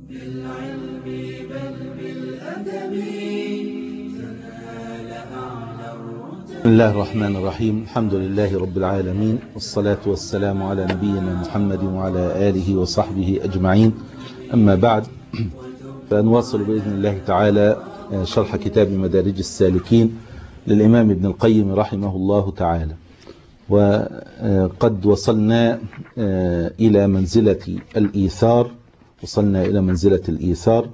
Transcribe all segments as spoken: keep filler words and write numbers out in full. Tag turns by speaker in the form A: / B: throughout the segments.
A: بالعلم بل بالأدب تنال أعلى الرتب.
B: بسم الله الرحمن الرحيم. الحمد لله رب العالمين، والصلاة والسلام على نبينا محمد وعلى آله وصحبه أجمعين. أما بعد، فنواصل بإذن الله تعالى شرح كتاب مدارج السالكين للإمام ابن القيم رحمه الله تعالى. وقد وصلنا إلى منزلة الإيثار وصلنا إلى منزلة الإيثار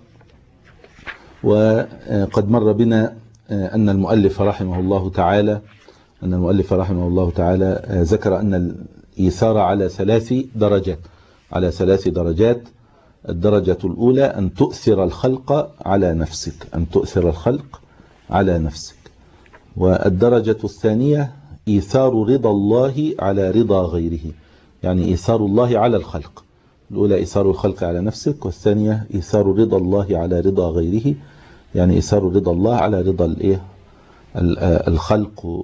B: وقد مر بنا أن المؤلف رحمه الله تعالى أن المؤلف رحمه الله تعالى ذكر أن الإيثار على ثلاث درجات على ثلاث درجات الدرجة الأولى أن تؤثر الخلق على نفسك أن تؤثر الخلق على نفسك والدرجة الثانية إيثار رضا الله على رضا غيره، يعني إيثار الله على الخلق. الأولى إيثار الخلق على نفسك، والثانية إيثار رضا الله على رضا غيره، يعني إيثار رضا الله على رضا الإيه الخلق.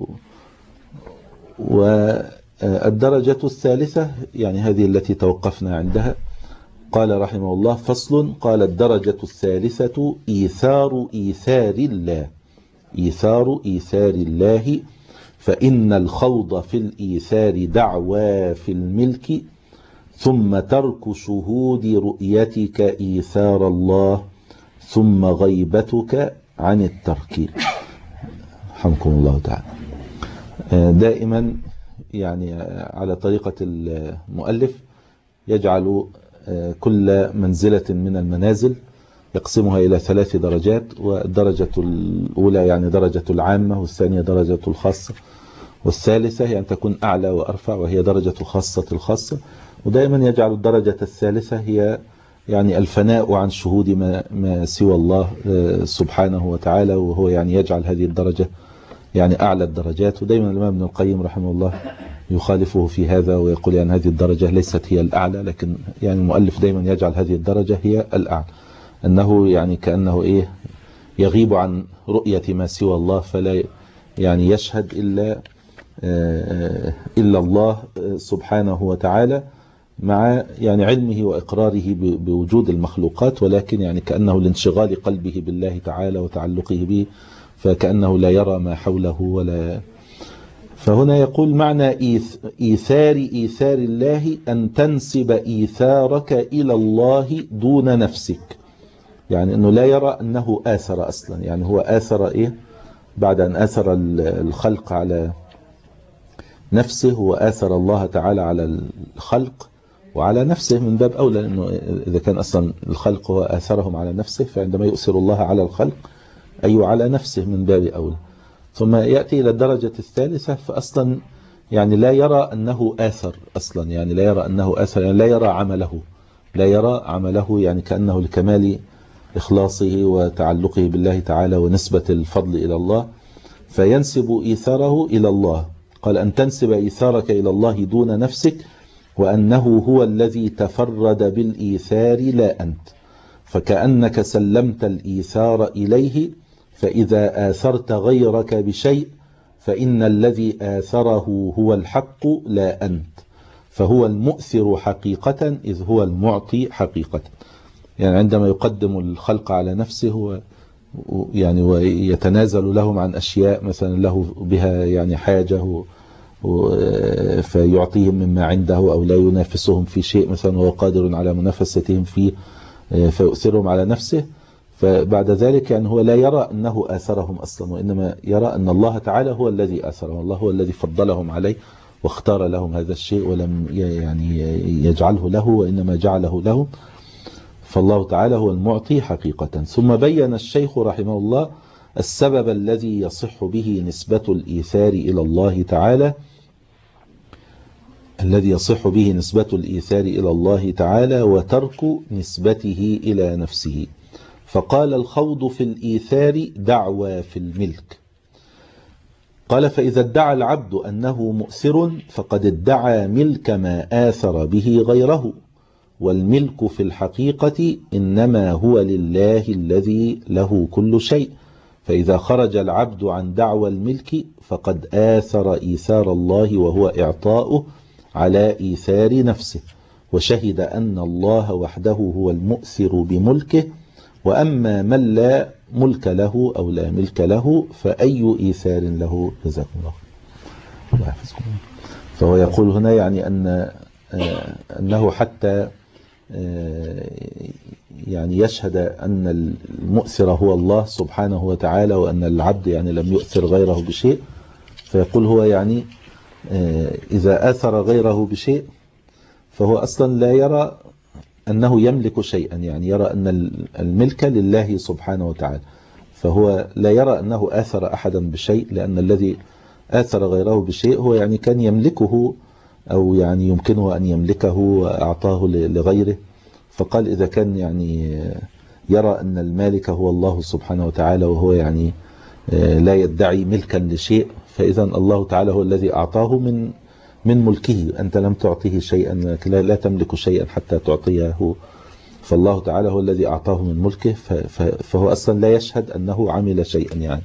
B: والدرجة الثالثة يعني هذه التي توقفنا عندها، قال رحمه الله: فصل. قال: الدرجة الثالثة إيثار إيثار الله إيثار إيثار الله فإن الخوض في الإيثار دعوى في الملك، ثم ترك شهود رؤيتك إيثار الله، ثم غيبتك عن الترك. رحمكم الله تعالى. دائما يعني على طريقة المؤلف يجعل كل منزلة من المنازل يقسمها إلى ثلاث درجات، والدرجة الأولى يعني درجة العامة، والثانية درجة الخاصة، والثالثة هي أن تكون أعلى وأرفع وهي درجة الخاصة الخاصة. ودائما يجعل الدرجة الثالثة هي يعني الفناء عن شهود ما, ما سوى الله سبحانه وتعالى، وهو يعني يجعل هذه الدرجة يعني أعلى الدرجات. ودائما الإمام ابن القيم رحمه الله يخالفه في هذا ويقول يعني هذه الدرجة ليست هي الأعلى، لكن يعني المؤلف دائما يجعل هذه الدرجة هي الأعلى، أنه يعني كأنه إيه يغيب عن رؤية ما سوى الله، فلا يعني يشهد إلا إلا الله سبحانه وتعالى، مع يعني علمه وإقراره بوجود المخلوقات، ولكن يعني كأنه لانشغال قلبه بالله تعالى وتعلقه به، فكأنه لا يرى ما حوله ولا. فهنا يقول: معنى إيثار إيثار الله أن تنسب إيثارك إلى الله دون نفسك، يعني أنه لا يرى أنه آثر أصلا، يعني هو آثر إيه بعد أن آثر الخلق على نفسه، هو آثر الله تعالى على الخلق وعلى نفسه من باب أولى، لأنه إذا كان أصلا الخلق هو آثرهم على نفسه، فعندما يؤثر الله على الخلق أي على نفسه من باب أولى. ثم يأتي إلى الدرجة الثالثة، فأصلا يعني لا يرى أنه آثر أصلا، يعني لا يرى أنه آثر، يعني لا يرى عمله لا يرى عمله يعني كأنه لكمال إخلاصه وتعلقه بالله تعالى ونسبة الفضل إلى الله، فينسب إيثاره إلى الله. قال: أن تنسب إيثارك إلى الله دون نفسك، وأنه هو الذي تفرد بالإيثار لا أنت، فكأنك سلمت الإيثار إليه، فإذا آثرت غيرك بشيء فإن الذي آثره هو الحق لا أنت، فهو المؤثر حقيقة إذ هو المعطي حقيقة. يعني عندما يقدم الخلق على نفسه هو يعني ويتنازل لهم عن أشياء مثلا له بها يعني حاجة، فيعطيهم مما عنده، أو لا ينافسهم في شيء مثلا وهو قادر على منافستهم فيه فيؤثرهم على نفسه، فبعد ذلك يعني هو لا يرى أنه آثرهم أصلا، وإنما يرى أن الله تعالى هو الذي آثرهم، الله هو الذي فضلهم عليه واختار لهم هذا الشيء ولم يعني يجعله له، وإنما جعله له، فالله تعالى هو المعطي حقيقة. ثم بين الشيخ رحمه الله السبب الذي يصح به نسبة الإيثار إلى الله تعالى الذي يصح به نسبة الإيثار إلى الله تعالى وترك نسبته إلى نفسه. فقال: الخوض في الإيثار دعوى في الملك. قال: فإذا ادعى العبد أنه مؤثر فقد ادعى ملك ما آثر به غيره، والملك في الحقيقة إنما هو لله الذي له كل شيء، فإذا خرج العبد عن دعوى الملك فقد آثر إيثار الله وهو إعطاؤه على إيثار نفسه، وشهد أن الله وحده هو المؤثر بملكه، وأما من لا ملك له أو لا ملك له فأي إيثار له؟ جزاكم الله الله يحفظكم. فهو يقول هنا يعني أن أنه حتى يعني يشهد أن المؤثر هو الله سبحانه وتعالى، وأن العبد يعني لم يؤثر غيره بشيء، فيقول هو يعني إذا آثر غيره بشيء فهو أصلا لا يرى أنه يملك شيئا، يعني يرى أن الملك لله سبحانه وتعالى، فهو لا يرى أنه آثر أحدا بشيء، لأن الذي آثر غيره بشيء هو يعني كان يملكه أو يعني يمكنه أن يملكه وأعطاه لغيره. فقال إذا كان يعني يرى أن المالك هو الله سبحانه وتعالى وهو يعني لا يدعي ملكا لشيء، فإذا الله تعالى هو الذي أعطاه من من ملكه. أنت لم تعطيه شيئا، لا تملك شيئا حتى تعطيه، فالله تعالى هو الذي أعطاه من ملكه، فهو أصلا لا يشهد أنه عمل شيئا يعني.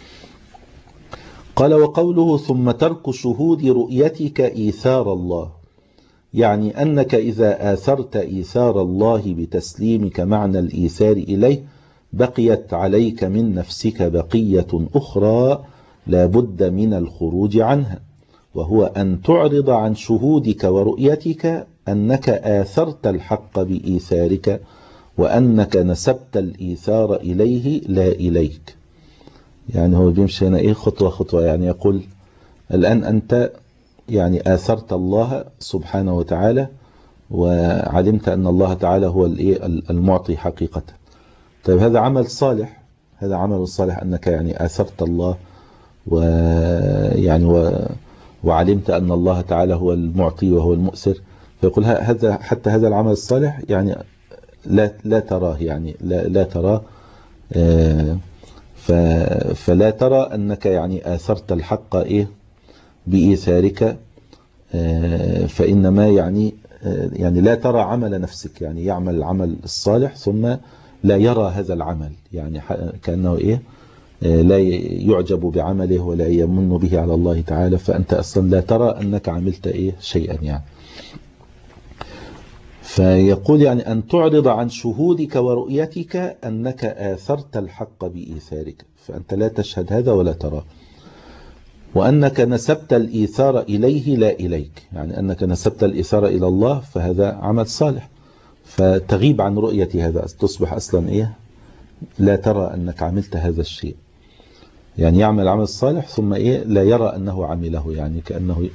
B: قال وقوله ثم ترك شهود رؤيتك إيثار الله، يعني أنك إذا آثرت إيثار الله بتسليمك معنى الإيثار إليه بقيت عليك من نفسك بقية أخرى لا بد من الخروج عنها، وهو أن تعرض عن شهودك ورؤيتك أنك آثرت الحق بإيثارك، وأنك نسبت الإيثار إليه لا إليك. يعني هو بيمشي هنا إيه خطوة خطوة، يعني يقول الآن أنت يعني آثرت الله سبحانه وتعالى وعلمت أن الله تعالى هو المعطي حقيقة. طيب هذا عمل صالح، هذا عمل صالح أنك يعني آثرت الله ويعني و وعلمت أن الله تعالى هو المعطي وهو المؤثر. فيقول هذا حتى هذا العمل الصالح يعني لا لا تراه، يعني لا لا تراه، فلا ترى أنك يعني آثرت الحق إيه بإيثارك، فإنما يعني يعني لا ترى عمل نفسك، يعني يعمل العمل الصالح ثم لا يرى هذا العمل، يعني كأنه إيه لا يعجب بعمله ولا يمن به على الله تعالى، فأنت أصلا لا ترى أنك عملت إيه شيئا يعني. فيقول يعني أن تعرض عن شهودك ورؤيتك أنك آثرت الحق بإيثارك، فأنت لا تشهد هذا ولا ترى، وأنك نسبت الإيثار إليه لا إليك، يعني أنك نسبت الإيثار إلى الله فهذا عمل صالح، فتغيب عن رؤية هذا، تصبح أصلا إيه لا ترى أنك عملت هذا الشيء، يعني يعمل عمل صالح ثم إيه لا يرى أنه عمله، يعني كأنه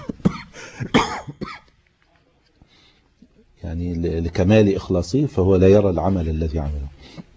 B: يعني لكمال إخلاصه فهو لا يرى العمل الذي عمله.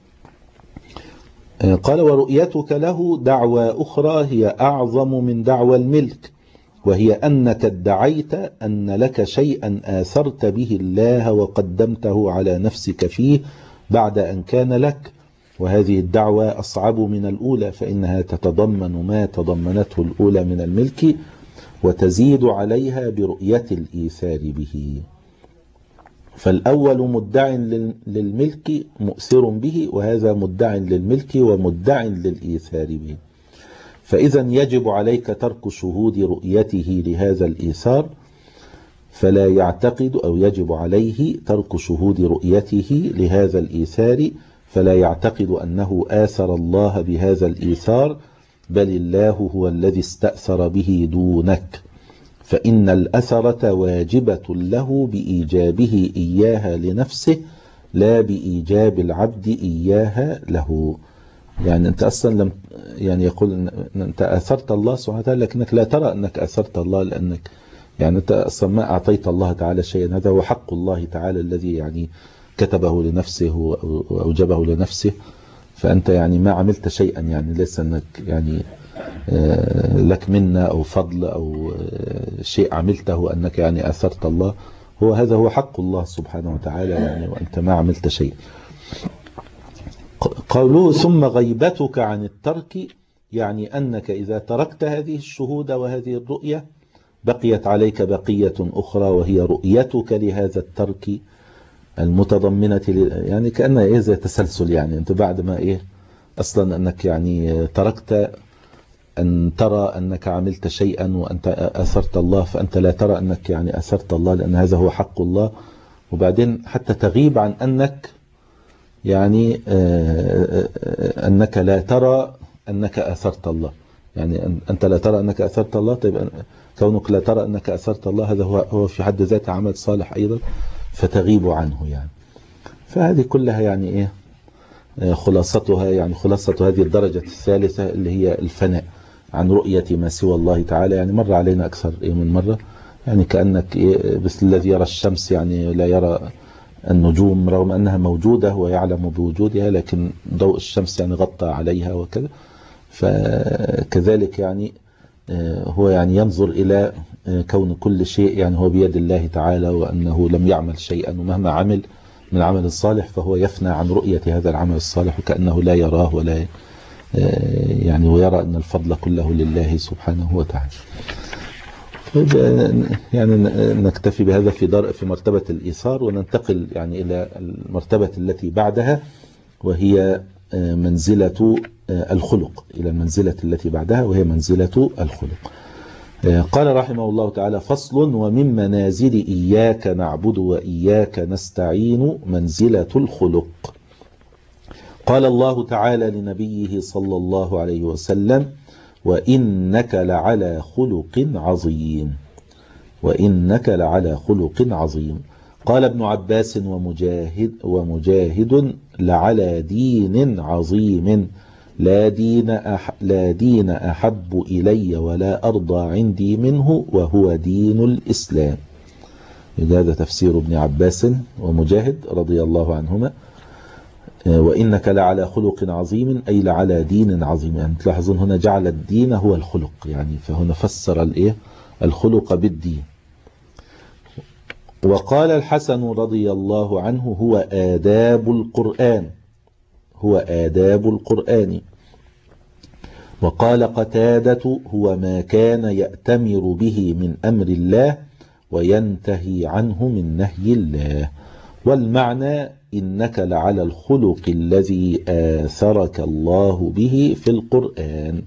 B: قال ورؤيتك له دعوى أخرى هي أعظم من دعوى الملك، وهي أنك ادعيت أن لك شيئا آثرت به الله وقدمته على نفسك فيه بعد أن كان لك، وهذه الدعوة أصعب من الأولى، فإنها تتضمن ما تضمنته الأولى من الملك وتزيد عليها برؤية الإيثار به. فالأول مدع للملك مؤثر به، وهذا مدع للملك ومدع للإيثار به، فإذا يجب عليك ترك شهود رؤيته لهذا الإيثار، فلا يعتقد أو يجب عليه ترك شهود رؤيته لهذا الإيثار فلا يعتقد أنه آثر الله بهذا الإيثار، بل الله هو الذي استأثر به دونك، فإن الأثرة واجبة له بإيجابه إياها لنفسه لا بإيجاب العبد إياها له. يعني أنت أصلا لم يعني يقول أن أنت أثرت الله سبحانه وتعالى، لكنك لا ترى أنك أثرت الله، لأنك يعني أنت أصلا ما أعطيت الله تعالى شيئا، هذا هو حق الله تعالى الذي يعني كتبه لنفسه وأوجبه لنفسه، فأنت يعني ما عملت شيئا، يعني ليس أنك يعني لك منا أو فضل أو شيء عملته أنك يعني أثرت الله، هو هذا هو حق الله سبحانه وتعالى يعني، وأنت ما عملت شيء. قوله ثم غيبتك عن الترك، يعني أنك إذا تركت هذه الشهود وهذه الرؤية بقيت عليك بقية أخرى، وهي رؤيتك لهذا الترك المتضمنة يعني كأنها إيه زي تسلسل، يعني أنت بعد ما إيه أصلا أنك يعني تركت أن ترى أنك عملت شيئا وأنت أثرت الله، فأنت لا ترى أنك يعني أثرت الله، لأن هذا هو حق الله، وبعدين حتى تغيب عن أنك يعني أنك لا ترى أنك أثرت الله. يعني أنت لا ترى أنك أثرت الله، طيب كونك لا ترى أنك أثرت الله هذا هو هو في حد ذاته عمل صالح أيضا، فتغيب عنه يعني. فهذه كلها يعني إيه خلاصتها، يعني خلاصة هذه الدرجة الثالثة اللي هي الفناء عن رؤية ما سوى الله تعالى. يعني مر علينا أكثر إيه من مرة، يعني كأنك إيه مثل الذي يرى الشمس يعني لا يرى النجوم رغم أنها موجودة ويعلم بوجودها، لكن ضوء الشمس يعني غطى عليها وكذا. فكذلك يعني هو يعني ينظر إلى كون كل شيء يعني هو بيد الله تعالى، وأنه لم يعمل شيئا، ومهما عمل من عمل الصالح فهو يفنى عن رؤية هذا العمل الصالح، وكأنه لا يراه ولا يعني، ويرى أن الفضل كله لله سبحانه وتعالى. يعني نكتفي بهذا في در في مرتبة الإيثار، وننتقل يعني إلى المرتبة التي بعدها، وهي منزلة الخلق، إلى المنزلة التي بعدها وهي منزلة الخلق. قال رحمه الله تعالى: فصل: ومن منازل إياك نعبد وإياك نستعين منزلة الخلق. قال الله تعالى لنبيه صلى الله عليه وسلم: وإنك لعلى خلق عظيم. وإنك لعلى خلق عظيم. قال ابن عباس ومجاهد ومجاهد: لعلى دين عظيم، لا دين أح لا دين أحب إلي ولا أرضى عندي منه، وهو دين الإسلام. هذا تفسير ابن عباس ومجاهد رضي الله عنهما. وإنك لعلى خلق عظيم أي لعلى دين عظيم. يعني تلاحظون هنا جعل الدين هو الخلق، يعني فهنا فسر الإيه الخلق بالدين. وقال الحسن رضي الله عنه: هو آداب القرآن، هو آداب القرآن. وقال قتادة: هو ما كان يأتمر به من أمر الله وينتهي عنه من نهي الله. والمعنى: إنك لعلى الخلق الذي آثرك الله به في القرآن،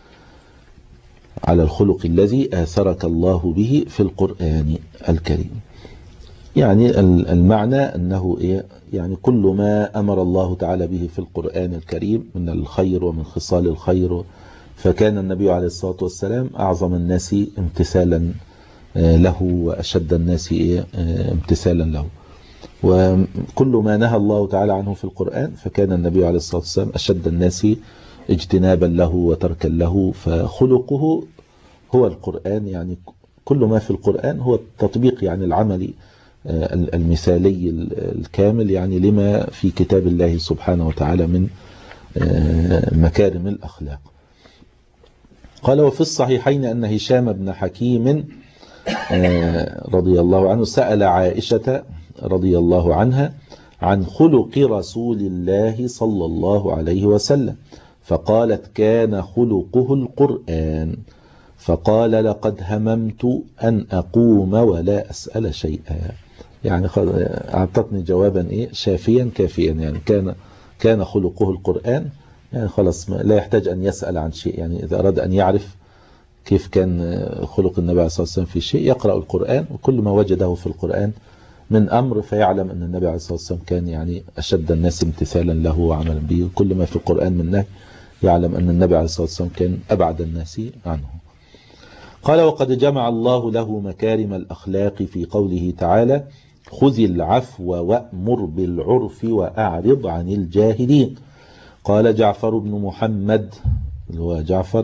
B: على الخلق الذي آثرك الله به في القرآن الكريم. يعني المعنى أنه إيه يعني كل ما أمر الله تعالى به في القرآن الكريم من الخير ومن خصال الخير، فكان النبي عليه الصلاة والسلام أعظم الناس امتثالا له وأشد الناس امتثالا له. وكل ما نهى الله تعالى عنه في القرآن فكان النبي عليه الصلاة والسلام أشد الناس اجتنابا له وتركا له. فخلقه هو القرآن، يعني كل ما في القرآن هو التطبيق يعني العملي المثالي الكامل يعني لما في كتاب الله سبحانه وتعالى من مكارم الأخلاق. قال: وفي الصحيحين أن هشام بن حكيم رضي الله عنه سأل عائشة رضي الله عنها عن خلق رسول الله صلى الله عليه وسلم، فقالت: كان خلقه القرآن. فقال: لقد هممت أن أقوم ولا أسأل شيئا. يعني أعطتني جوابا إيه شافيا كافيا، يعني كان كان خلقه القرآن، يعني خلاص لا يحتاج أن يسأل عن شيء. يعني إذا أراد أن يعرف كيف كان خلق النبي عليه الصلاة والسلام في شيء يقرأ القرآن، وكل ما وجده في القرآن من أمر فيعلم أن النبي عليه الصلاة والسلام كان يعني أشد الناس امتثالا له وعملا به، وكل ما في القرآن من نهي يعلم أن النبي عليه الصلاة والسلام كان أبعد الناس عنه. قال: وقد جمع الله له مكارم الأخلاق في قوله تعالى: خذ العفو وأمر بالعرف وأعرض عن الجاهلين. قال جعفر بن محمد، اللي هو جعفر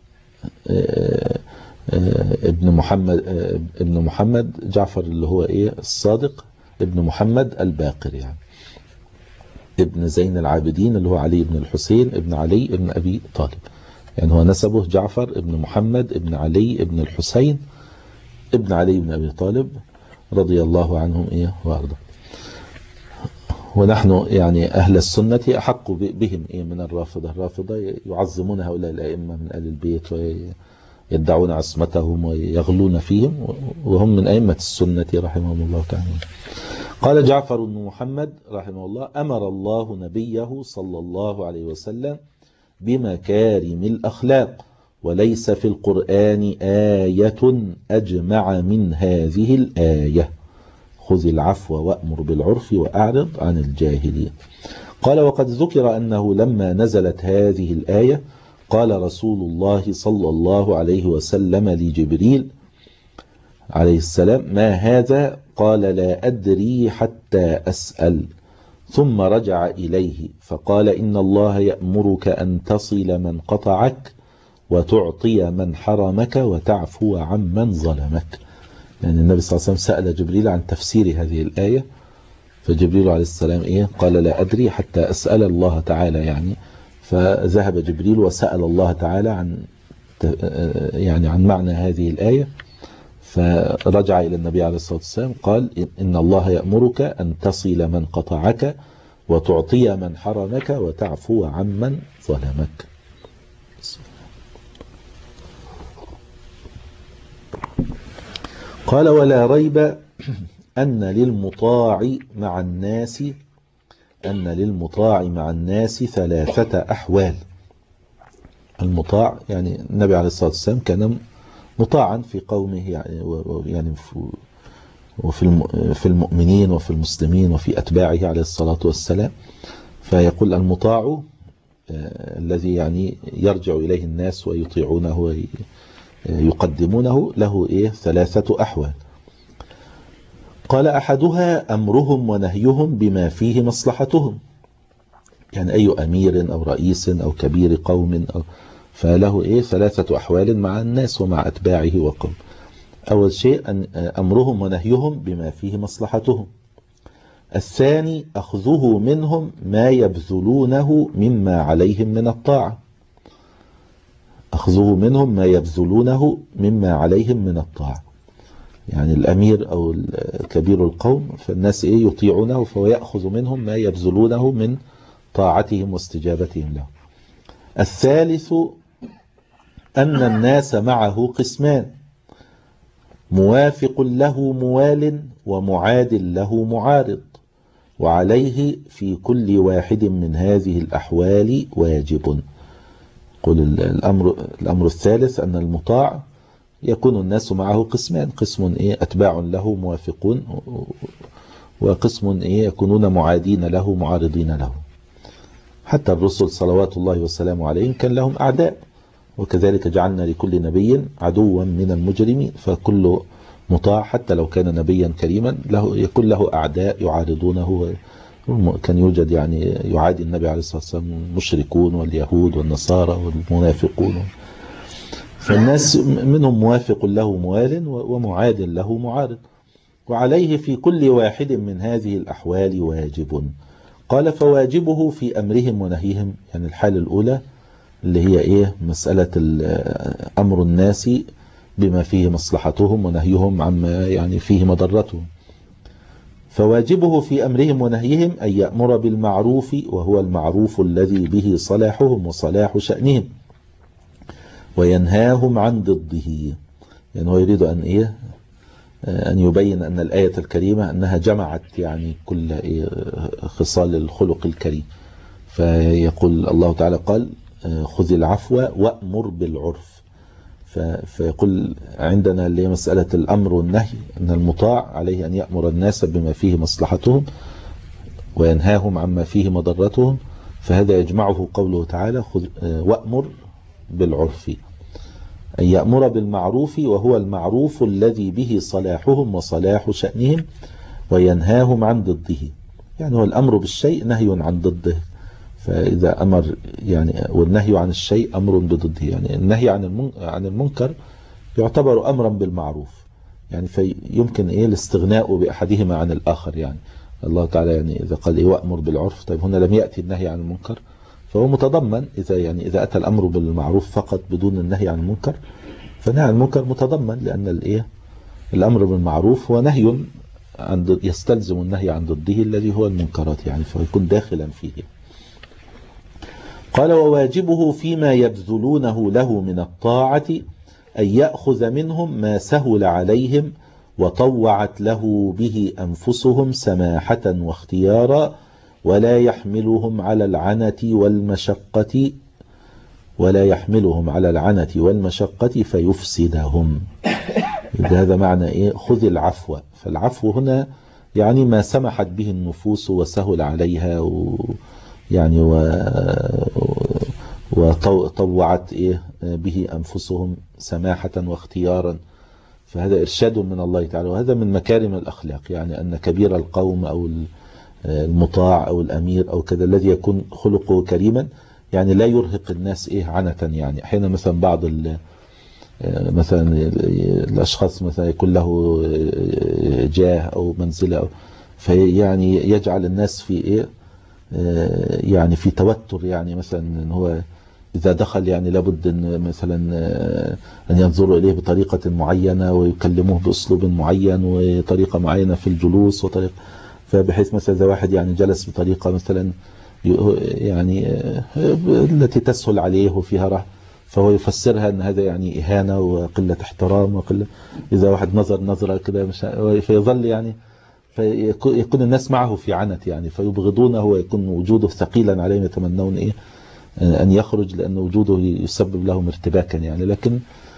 B: ابن محمد ابن محمد جعفر اللي هو ايه الصادق ابن محمد الباقر، يعني ابن زين العابدين اللي هو علي بن الحسين ابن علي ابن أبي طالب. يعني هو نسبه جعفر ابن محمد ابن علي ابن الحسين ابن علي بن أبي طالب رضي الله عنهم إيه وأرضاه. ونحن يعني أهل السنة أحق بهم إيه من الرافضة. الرافضة يعظمون هؤلاء الأئمة من آل البيت ويدعون عصمتهم ويغلون فيهم، وهم من أئمة السنة رحمهم الله تعالى. قال جعفر بن محمد رحمه الله: أمر الله نبيه صلى الله عليه وسلم بمكارم الأخلاق، وليس في القرآن آية أجمع من هذه الآية. خذ العفو وأمر بالعرف وأعرض عن الجاهلين. قال وقد ذكر أنه لما نزلت هذه الآية قال رسول الله صلى الله عليه وسلم لجبريل عليه السلام ما هذا؟ قال لا أدري حتى أسأل، ثم رجع إليه فقال إن الله يأمرك أن تصل من قطعك وتعطي من حرمك وتعفو عمن ظلمك. يعني النبي صلى الله عليه وسلم سأل جبريل عن تفسير هذه الآية، فجبريل عليه السلام إيه؟ قال لا أدري حتى أسأل الله تعالى، يعني فذهب جبريل وسأل الله تعالى عن يعني عن معنى هذه الآية، فرجع إلى النبي عليه الصلاة والسلام قال إن الله يأمرك أن تصل من قطعك وتعطي من حرمك وتعفو عمن ظلمك. قال ولا ريب أن للمطاع مع الناس أن للمطاع مع الناس ثلاثة أحوال. المطاع يعني النبي عليه الصلاة والسلام كان مطاعا في قومه، يعني يعني وفي في المؤمنين وفي المسلمين وفي أتباعه عليه الصلاة والسلام. فيقول المطاع الذي يعني يرجع إليه الناس ويطيعونه ويقدمونه له إيه؟ ثلاثة أحوال. قال أحدها أمرهم ونهيهم بما فيه مصلحتهم، يعني أي أمير أو رئيس أو كبير قوم أو فله إيه؟ ثلاثة أحوال مع الناس ومع أتباعه وقوم. أول شيء أن أمرهم ونهيهم بما فيه مصلحتهم. الثاني أخذه منهم ما يبذلونه مما عليهم من الطاعة، أخذه منهم ما يبذلونه مما عليهم من الطاعة، يعني الأمير أو كبير القوم فالناس إيه؟ يطيعونه، فهو يأخذ منهم ما يبذلونه من طاعتهم واستجابتهم له. الثالث أن الناس معه قسمان، موافق له موال ومعاد له معارض، وعليه في كل واحد من هذه الأحوال واجب. قل الأمر, الأمر الثالث أن المطاع يكون الناس معه قسمان، قسم إيه؟ أتباع له موافقون، وقسم إيه؟ يكونون معادين له معارضين له. حتى الرسل صلوات الله والسلام عليهم كان لهم أعداء، وكذلك جعلنا لكل نبي عدوا من المجرمين. فكل مطاع حتى لو كان نبيا كريما له يكون له أعداء يعارضونه. كان يوجد يعني يعادي النبي عليه الصلاة والسلام المشركون واليهود والنصارى والمنافقون، فالناس منهم موافق له موال ومعاد له معارض، وعليه في كل واحد من هذه الأحوال واجب. قال فواجبه في أمرهم ونهيهم، يعني الحالة الأولى اللي هي إيه؟ مسألة أمر الناس بما فيه مصلحتهم ونهيهم عما يعني فيه مضرتهم. فواجبه في أمرهم ونهيهم أن يأمر بالمعروف، وهو المعروف الذي به صلاحهم وصلاح شأنهم، وينهاهم عن ضده. يعني هو يريد أن إيه؟ أن يبين أن الآية الكريمة أنها جمعت يعني كل إيه؟ خصال الخلق الكريم. فيقول الله تعالى قال خذ العفو وأمر بالعرف، فيقول عندنا اللي مسألة الأمر والنهي أن المطاع عليه أن يأمر الناس بما فيه مصلحتهم وينهاهم عما فيه مضرتهم، فهذا يجمعه قوله تعالى خذ وأمر بالعرف، أن يأمر بالمعروف وهو المعروف الذي به صلاحهم وصلاح شأنهم، وينهاهم عن ضده. يعني هو الأمر بالشيء نهي عن ضده، فإذا أمر يعني والنهي عن الشيء أمر بضده، يعني النهي عن عن المنكر يعتبر أمرا بالمعروف، يعني فيمكن إيه الاستغناء بأحدهما عن الآخر. يعني الله تعالى يعني إذا قال إيه وأمر بالعرف، طيب هنا لم يأتي النهي عن المنكر، فهو متضمن إذا يعني إذا أتى الأمر بالمعروف فقط بدون النهي عن المنكر، فنهي عن المنكر متضمن، لأن الإيه الأمر بالمعروف هو نهي عن يستلزم النهي عن ضده الذي هو المنكرات، يعني فيكون داخلا فيه. قال وواجبه فيما يبذلونه له من الطاعة أن يأخذ منهم ما سهل عليهم وطوعت له به أنفسهم سماحة واختيارا، ولا يحملهم على العنة والمشقة ولا يحملهم على العنة والمشقة فيفسدهم. هذا معنى إيه خذ العفو. فالعفو هنا يعني ما سمحت به النفوس وسهل عليها و يعني و وطوعت إيه به أنفسهم سماحة واختيارا. فهذا إرشاد من الله تعالى، وهذا من مكارم الأخلاق، يعني أن كبير القوم أو المطاع أو الأمير أو كذا الذي يكون خلقه كريما يعني لا يرهق الناس إيه عنة. يعني أحيانا مثلا بعض مثلا الأشخاص مثلا يكون له جاه أو منزلة أو فيعني يجعل الناس في إيه يعني في توتر، يعني مثلا إن هو إذا دخل يعني لابد أن مثلا أن ينظروا إليه بطريقة معينة ويكلموه بأسلوب معين وطريقة معينة في الجلوس وطريقة، فبحيث مثلا إذا واحد يعني جلس بطريقة مثلا يعني التي تسهل عليه وفيها راحة فهو يفسرها أن هذا يعني إهانة وقلة احترام وقلة. إذا واحد نظر نظرة كده مش فيظل يعني فيكون الناس معه في عنت يعني فيبغضونه ويكون وجوده ثقيلا عليهم، يتمنون إيه أن يخرج لأن وجوده يسبب لهم ارتباكا يعني. لكن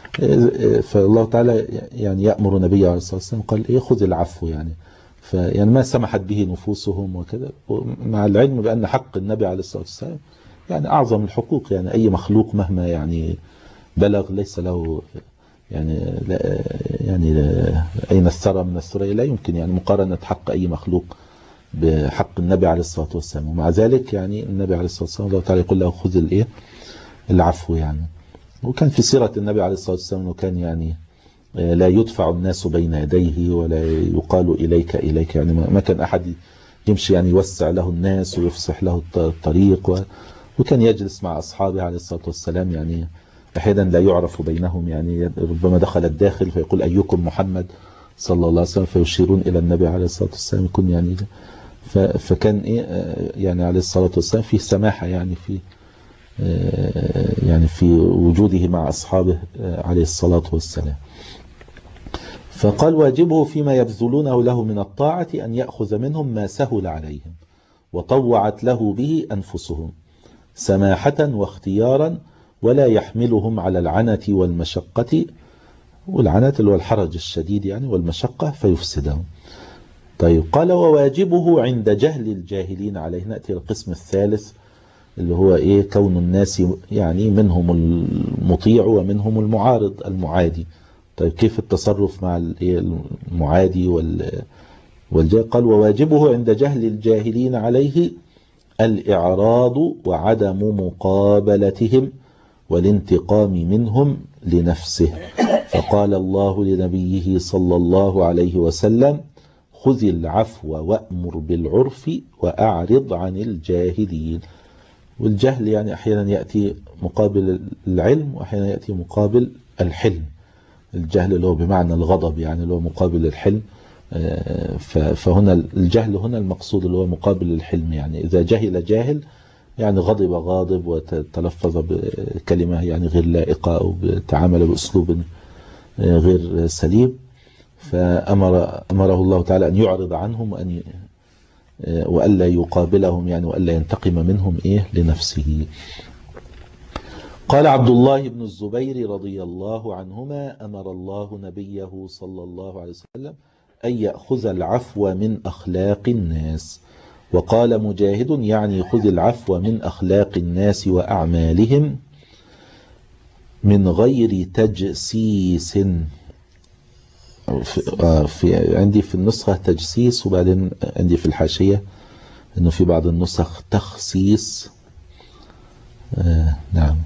B: فالله تعالى يعني يأمر نبيه عليه الصلاة والسلام قال إيه خذ العفو يعني. فيعني ما سمحت به نفوسهم وكذا، مع العلم بأن حق النبي عليه الصلاة والسلام يعني أعظم الحقوق. يعني أي مخلوق مهما يعني بلغ ليس له يعني لا يعني لا أين الثرى من الثريا، لا يمكن يعني مقارنة حق أي مخلوق بحق النبي عليه الصلاة والسلام. ومع ذلك يعني النبي عليه الصلاة والسلام الله تعالى يقول له خذ الإيه العفو يعني. وكان في سيرة النبي عليه الصلاة والسلام أنه كان يعني لا يدفع الناس بين يديه ولا يقال إليك إليك، يعني ما كان أحد يمشي يعني يوسع له الناس ويفسح له الطريق. وكان يجلس مع أصحابه عليه الصلاة والسلام يعني أحيانا لا يعرف بينهم، يعني ربما دخل الداخل فيقول أيكم محمد صلى الله عليه وسلم فيشيرون إلى النبي عليه الصلاة والسلام يكون يعني. فكان إيه يعني عليه الصلاة والسلام فيه سماحة يعني في يعني في وجوده مع أصحابه عليه الصلاة والسلام. فقال واجبه فيما يبذلونه له من الطاعة أن يأخذ منهم ما سهل عليهم وطوعت له به أنفسهم سماحة واختيارا، ولا يحملهم على العنة والمشقة، والعنة اللي هو الحرج الشديد يعني والمشقة فيفسدهم. طيب قال وواجبه عند جهل الجاهلين عليه. نأتي القسم الثالث اللي هو إيه كون الناس يعني منهم المطيع ومنهم المعارض المعادي. طيب كيف التصرف مع المعادي والجاهل؟ قال وواجبه عند جهل الجاهلين عليه الإعراض وعدم مقابلتهم والانتقام منهم لنفسه. فقال الله لنبيه صلى الله عليه وسلم خذ العفو وأمر بالعرف وأعرض عن الجاهلين. والجهل يعني أحيانا يأتي مقابل العلم وأحيانا يأتي مقابل الحلم. الجهل اللي هو بمعنى الغضب يعني اللي هو مقابل الحلم، فهنا الجهل هنا المقصود اللي هو مقابل الحلم. يعني إذا جهل جاهل يعني غضب غاضب وتلفظ بكلمة يعني غير لائقة أو تعامل بأسلوب غير سليم، فأمر أمره الله تعالى أن يعرض عنهم وأن وألا يقابلهم يعني وألا ينتقم منهم إيه لنفسه. قال عبد الله بن الزبير رضي الله عنهما أمر الله نبيه صلى الله عليه وسلم أن يأخذ العفو من أخلاق الناس. وقال مجاهد يعني خذ العفو من أخلاق الناس وأعمالهم من غير تجسيس. في, في عندي في النسخة تجسيس وبعدين عندي في الحاشية أنه في بعض النسخ تخصيص. آه نعم.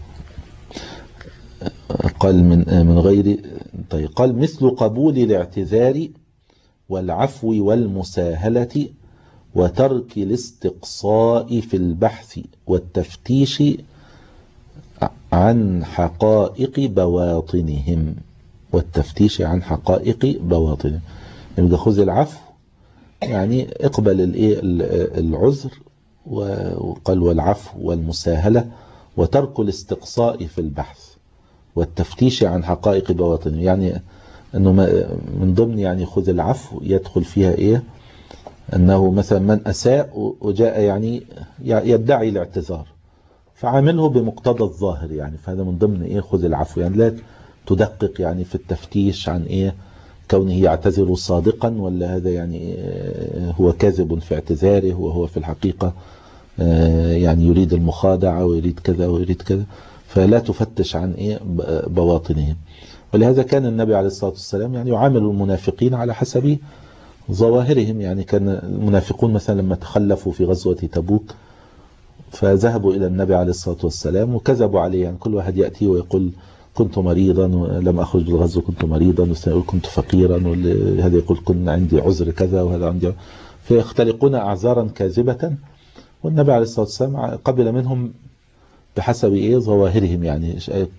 B: قال من من غير. طيب قال مثل قبول الاعتذار والعفو والمساهلة وترك الاستقصاء في البحث والتفتيش عن حقائق بواطنهم والتفتيش عن حقائق بواطنهم. يبقى خذ العفو يعني اقبل العذر، وقال والعفو والمساهلة وترك الاستقصاء في البحث والتفتيش عن حقائق بواطنهم. يعني انه من ضمن يعني خذ العفو يدخل فيها ايه انه مثلا من اساء وجاء يعني يدعي الاعتذار فعامله بمقتضى الظاهر يعني، فهذا من ضمن ايه خذ العفو. يعني لا تدقق يعني في التفتيش عن ايه كونه يعتذر صادقا، ولا هذا يعني هو كاذب في اعتذاره وهو في الحقيقة يعني يريد المخادعة ويريد كذا ويريد كذا، فلا تفتش عن إيه بواطنهم. ولهذا كان النبي عليه الصلاة والسلام يعني يعامل المنافقين على حسب ظواهرهم. يعني كان المنافقون مثلا لما تخلفوا في غزوة تبوك فذهبوا إلى النبي عليه الصلاة والسلام وكذبوا عليه، يعني كل واحد يأتي ويقول كنت مريضا ولم أخرج بالغزو، كنت مريضا، والثاني يقول كنت فقيرا، وهذا يقول كنت عندي عذر كذا وهذا عندي، فيختلقون أعذارا كاذبة، والنبي عليه الصلاة والسلام قبل منهم بحسب إيه ظواهرهم. يعني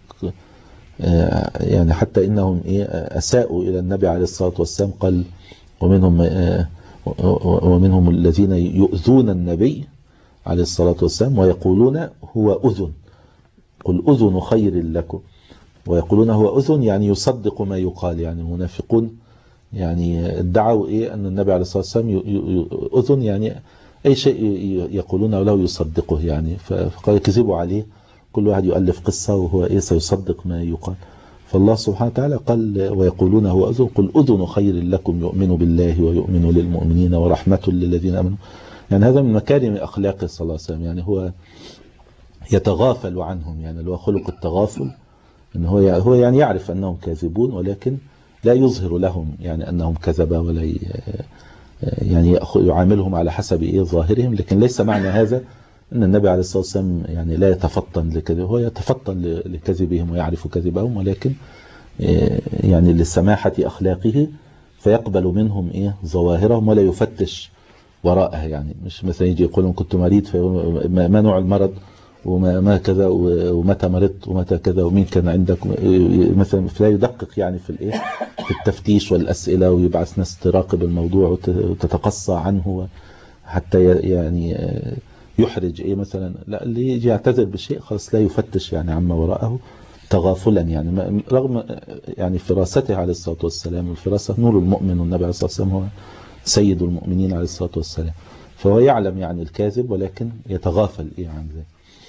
B: يعني حتى إنهم إيه أساءوا إلى النبي عليه الصلاة والسلام، قال ومنهم ومنهم الذين يؤذون النبي عليه الصلاة والسلام ويقولون هو أذن، قل أذن خير لكم، ويقولون هو أذن يعني يصدق ما يقال. يعني المنافقون يعني ادعوا إيه أن النبي عليه الصلاة والسلام أذن، يعني أي شيء يقولونه له يصدقه، يعني فقال يكذبوا عليه، كل واحد يؤلف قصة وهو إيه سيصدق ما يقال. فالله سبحانه وتعالى قال ويقولون هو أذن، قل أذن خير لكم يؤمن بالله ويؤمن للمؤمنين ورحمة للذين آمنوا. يعني هذا من مكارم أخلاقه صلى الله عليه وسلم، يعني هو يتغافل عنهم، يعني اللي هو خلق التغافل، إن هو هو يعني يعرف أنهم كاذبون ولكن لا يظهر لهم يعني أنهم كذبة، ولا يعني يعاملهم على حسب إيه ظاهرهم. لكن ليس معنى هذا أن النبي عليه الصلاة والسلام يعني لا يتفطن لكذب، هو يتفطن لكذبهم ويعرف كذبهم، ولكن يعني لسماحة أخلاقه فيقبل منهم إيه ظواهرهم ولا يفتش وراءها. يعني مش مثلا يجي يقولون كنت مريض ما نوع المرض وما ما كذا ومتى مرضت ومتى كذا ومين كان عندك مثلا، فلا يدقق يعني في الايه في التفتيش والاسئله، ويبعث ناس تراقب الموضوع وتتقصى عنه حتى يعني يحرج ايه مثلا. لا، اللي يجي يعتذر بشيء خلاص لا يفتش يعني عما وراءه تغافلا، يعني رغم يعني فراسته عليه الصلاه والسلام، والفراسه نور المؤمن، والنبي عليه الصلاه والسلام هو سيد المؤمنين عليه الصلاه والسلام، فهو يعلم يعني الكاذب ولكن يتغافل ايه عن ذلك.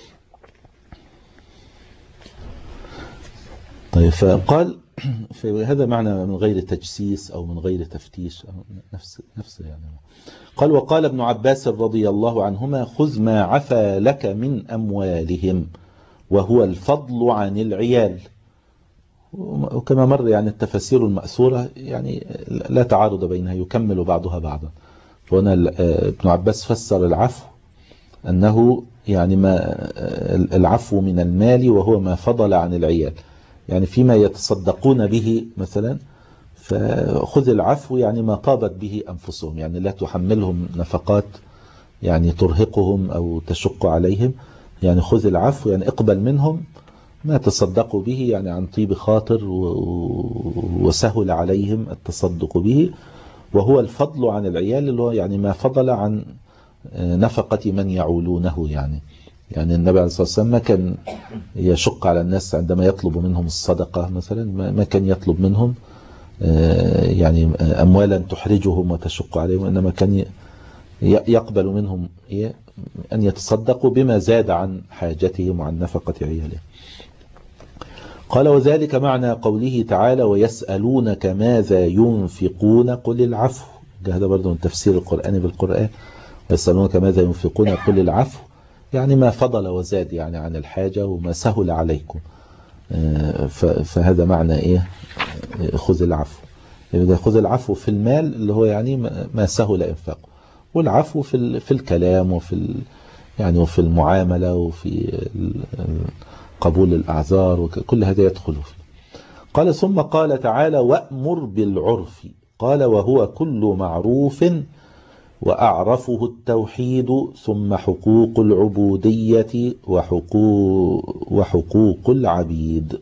B: طيب، فقال في هذا معنى من غير تجسيس أو من غير تفتيش أو نفس نفس يعني. قال وقال ابن عباس رضي الله عنهما خذ ما عفا لك من أموالهم وهو الفضل عن العيال. وكما مر يعني التفاسير المأثورة يعني لا تعارض بينها، يكمل بعضها بعضا. فهنا ابن عباس فسر العفو أنه يعني ما العفو من المال وهو ما فضل عن العيال، يعني فيما يتصدقون به مثلا، فخذ العفو يعني ما طابت به أنفسهم، يعني لا تحملهم نفقات يعني ترهقهم أو تشق عليهم، يعني خذ العفو يعني اقبل منهم ما تصدقوا به يعني عن طيب خاطر وسهل عليهم التصدق به، وهو الفضل عن العيال اللي هو يعني ما فضل عن نفقة من يعولونه. يعني يعني النبي عليه الصلاة والسلام ما كان يشق على الناس عندما يطلب منهم الصدقة مثلا، ما كان يطلب منهم يعني أموالا تحرجهم وتشق عليهم، إنما كان يقبل منهم أن يتصدقوا بما زاد عن حاجتهم وعن نفقة عيالهم. قال وذلك معنى قوله تعالى ويسألونك ماذا ينفقون قل العفو. هذا برضو من تفسير القرآن بالقرآن، ويسألونك ماذا ينفقون قل العفو، يعني ما فضل وزاد يعني عن الحاجة وما سهل عليكم. فهذا معنى إيه خذ العفو. خذ العفو في المال اللي هو يعني ما سهل إنفاقه، والعفو في في الكلام وفي يعني وفي المعاملة وفي قبول الأعذار وكل هذا يدخل فيه. قال ثم قال تعالى وأمر بالعرف، قال وهو كل معروف وأعرفه التوحيد ثم حقوق العبودية وحقوق, وحقوق العبيد.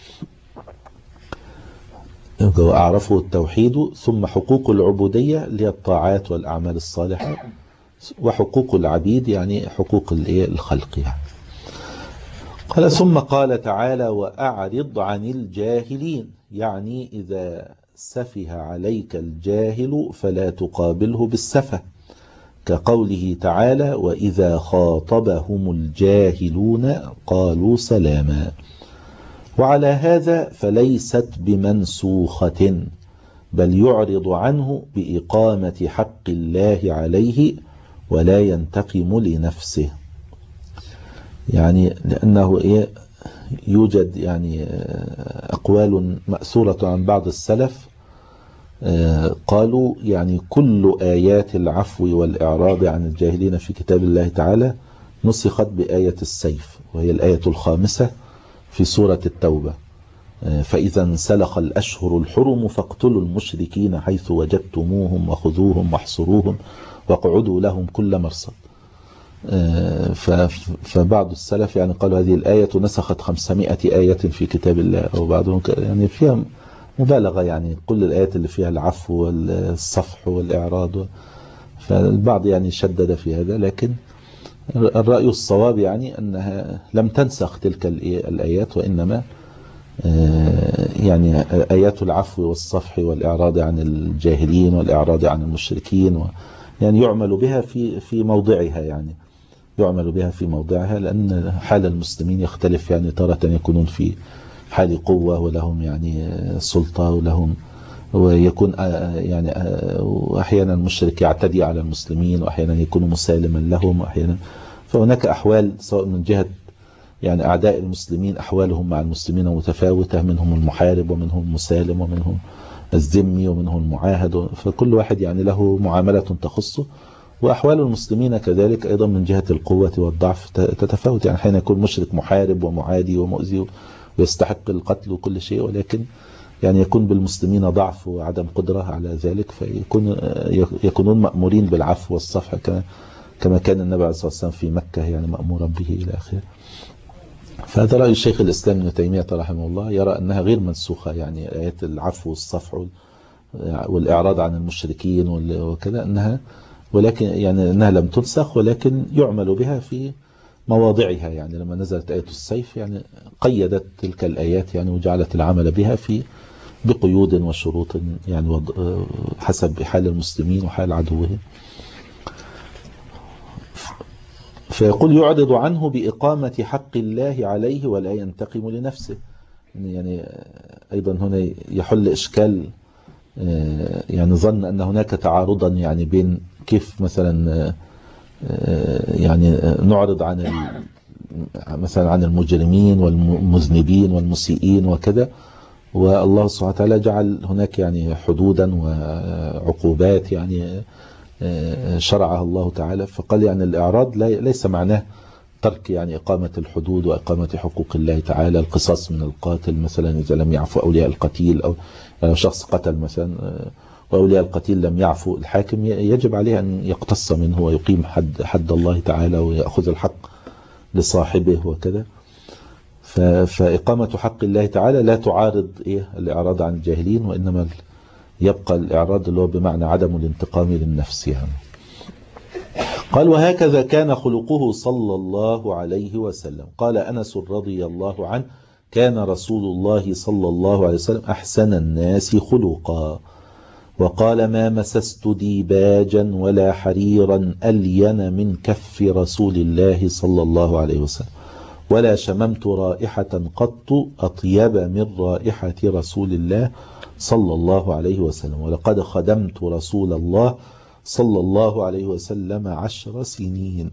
B: وأعرفه التوحيد ثم حقوق العبودية اللي هي الطاعات والأعمال الصالحة، وحقوق العبيد يعني حقوق الخلق يعني. قال ثم قال تعالى وأعرض عن الجاهلين، يعني إذا سفه عليك الجاهل فلا تقابله بالسفه، كقوله تعالى وإذا خاطبهم الجاهلون قالوا سلاما. وعلى هذا فليست بمنسوخة، بل يعرض عنه بإقامة حق الله عليه ولا ينتقم لنفسه. يعني لأنه إيه يوجد يعني أقوال مأثورة عن بعض السلف قالوا يعني كل آيات العفو والإعراض عن الجاهلين في كتاب الله تعالى نسخت بآية السيف، وهي الآية الخامسة في سورة التوبة: فإذا انسلخ الأشهر الحرم فاقتلوا المشركين حيث وجدتموهم وخذوهم واحصروهم واقعدوا لهم كل مرصد. فبعض السلف يعني قالوا هذه الآية نسخت خمسمائة آية في كتاب الله، أو بعضهم يعني فيها مبالغة، يعني كل الآيات اللي فيها العفو والصفح والإعراض، فالبعض يعني شدد في هذا، لكن الرأي الصواب يعني أنها لم تنسخ تلك الآيات، وإنما يعني آيات العفو والصفح والإعراض عن الجاهلين والإعراض عن المشركين، يعني يعمل بها في في موضعها، يعني يعمل بها في موضعها، لأن حال المسلمين يختلف، يعني تارة يكونون في حال قوة ولهم يعني سلطة ولهم، ويكون يعني أحيانا المشرك يعتدي على المسلمين، وأحيانا يكون مسالما لهم، وأحيانا فهناك أحوال سواء من جهة يعني أعداء المسلمين أحوالهم مع المسلمين متفاوتة، منهم المحارب ومنهم المسالم ومنهم الذمي ومنهم المعاهد، فكل واحد يعني له معاملة تخصه، وأحوال المسلمين كذلك أيضا من جهة القوة والضعف تتفاوت، يعني حين يكون مشرك محارب ومعادي ومؤذي ويستحق القتل وكل شيء، ولكن يعني يكون بالمسلمين ضعف وعدم قدرة على ذلك، فيكون يكونون مأمورين بالعفو والصفح كما كما كان النبي عليه الصلاة والسلام في مكة يعني مأمورا به إلى آخره. فهذا رأي الشيخ الإسلام ابن تيمية رحمه الله، يرى أنها غير منسوخة، يعني آيات العفو والصفح والإعراض عن المشركين وكذا أنها، ولكن يعني أنها لم تنسخ، ولكن يعمل بها في مواضعها، يعني لما نزلت آية السيف يعني قيدت تلك الآيات يعني وجعلت العمل بها في بقيود وشروط يعني حسب حال المسلمين وحال عدوهم. فيقول يعرض عنه بإقامة حق الله عليه ولا ينتقم لنفسه. يعني أيضا هنا يحل إشكال، يعني ظن أن هناك تعارضا يعني بين كيف مثلا يعني نعرض عن مثلا عن المجرمين والمذنبين والمسيئين وكذا، والله سبحانه وتعالى جعل هناك يعني حدودا وعقوبات يعني شرعها الله تعالى، فقال يعني الإعراض ليس معناه ترك يعني إقامة الحدود وإقامة حقوق الله تعالى، القصاص من القاتل مثلا إذا لم يعفو أولياء القتيل، أو يعني شخص قتل مثلا وأولياء القتيل لم يعفو، الحاكم يجب عليه أن يقتص منه ويقيم حد حد الله تعالى ويأخذ الحق لصاحبه وكذا. فإقامة حق الله تعالى لا تعارض إيه الإعراض عن الجاهلين، وإنما يبقى الإعراض اللي هو بمعنى عدم الانتقام للنفس يعني. قال وهكذا كان خلقه صلى الله عليه وسلم. قال أنس رضي الله عنه كان رسول الله صلى الله عليه وسلم أحسن الناس خلقا، وقال ما مسست ديباجا ولا حريرا ألين من كف رسول الله صلى الله عليه وسلم، ولا شممت رائحة قط أطيب من رائحة رسول الله صلى الله عليه وسلم، ولقد خدمت رسول الله صلى الله عليه وسلم عشر سنين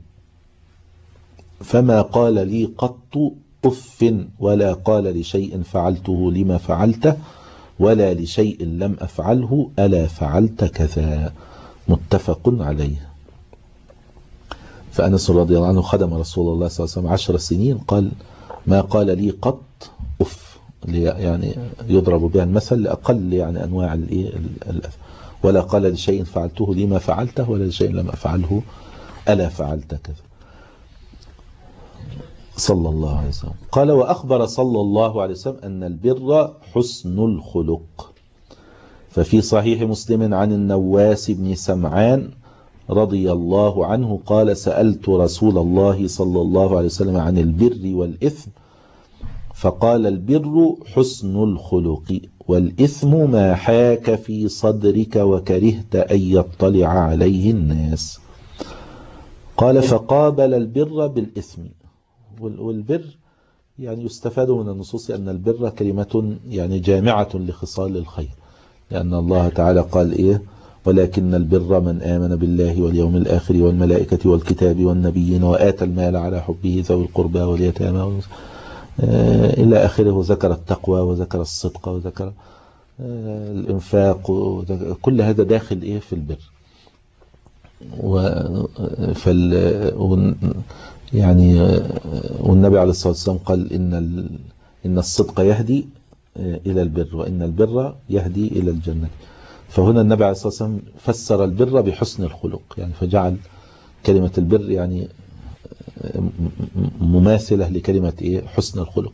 B: فما قال لي قط أف، ولا قال لشيء فعلته لما فعلته، ولا لشيء لم أفعله ألا فعلت كذا، متفق عليه. فأنس رضي الله عنه خدم رسول الله صلى الله عليه وسلم عشر سنين، قال ما قال لي قط أف، يعني يضرب بها المثل لأقل يعني أنواع الأذى، ولا قال لشيء فعلته لما فعلته، ولا لشيء لم أفعله ألا فعلت كذا، صلى الله عليه وسلم. قال وأخبر صلى الله عليه وسلم أن البر حسن الخلق. ففي صحيح مسلم عن النواس بن سمعان رضي الله عنه قال سألت رسول الله صلى الله عليه وسلم عن البر والإثم، فقال البر حسن الخلق، والإثم ما حاك في صدرك وكرهت أن يطلع عليه الناس. قال فقابل البر بالإثم. والبر يعني يستفاد من النصوص أن البر كلمة يعني جامعة لخصال الخير، لأن الله تعالى قال إيه ولكن البر من آمن بالله واليوم الآخر والملائكة والكتاب والنبيين وآتى المال على حبه ذوي القربى واليتامى إلى آخره. ذكر التقوى وذكر الصدق وذكر الإنفاق، كل هذا داخل إيه في البر. فال يعني والنبي عليه الصلاة والسلام قال إن إن الصدق يهدي إلى البر وإن البر يهدي إلى الجنة. فهنا النبي عليه الصلاة والسلام فسر البر بحسن الخلق، يعني فجعل كلمة البر يعني مماثلة لكلمة إيه حسن الخلق.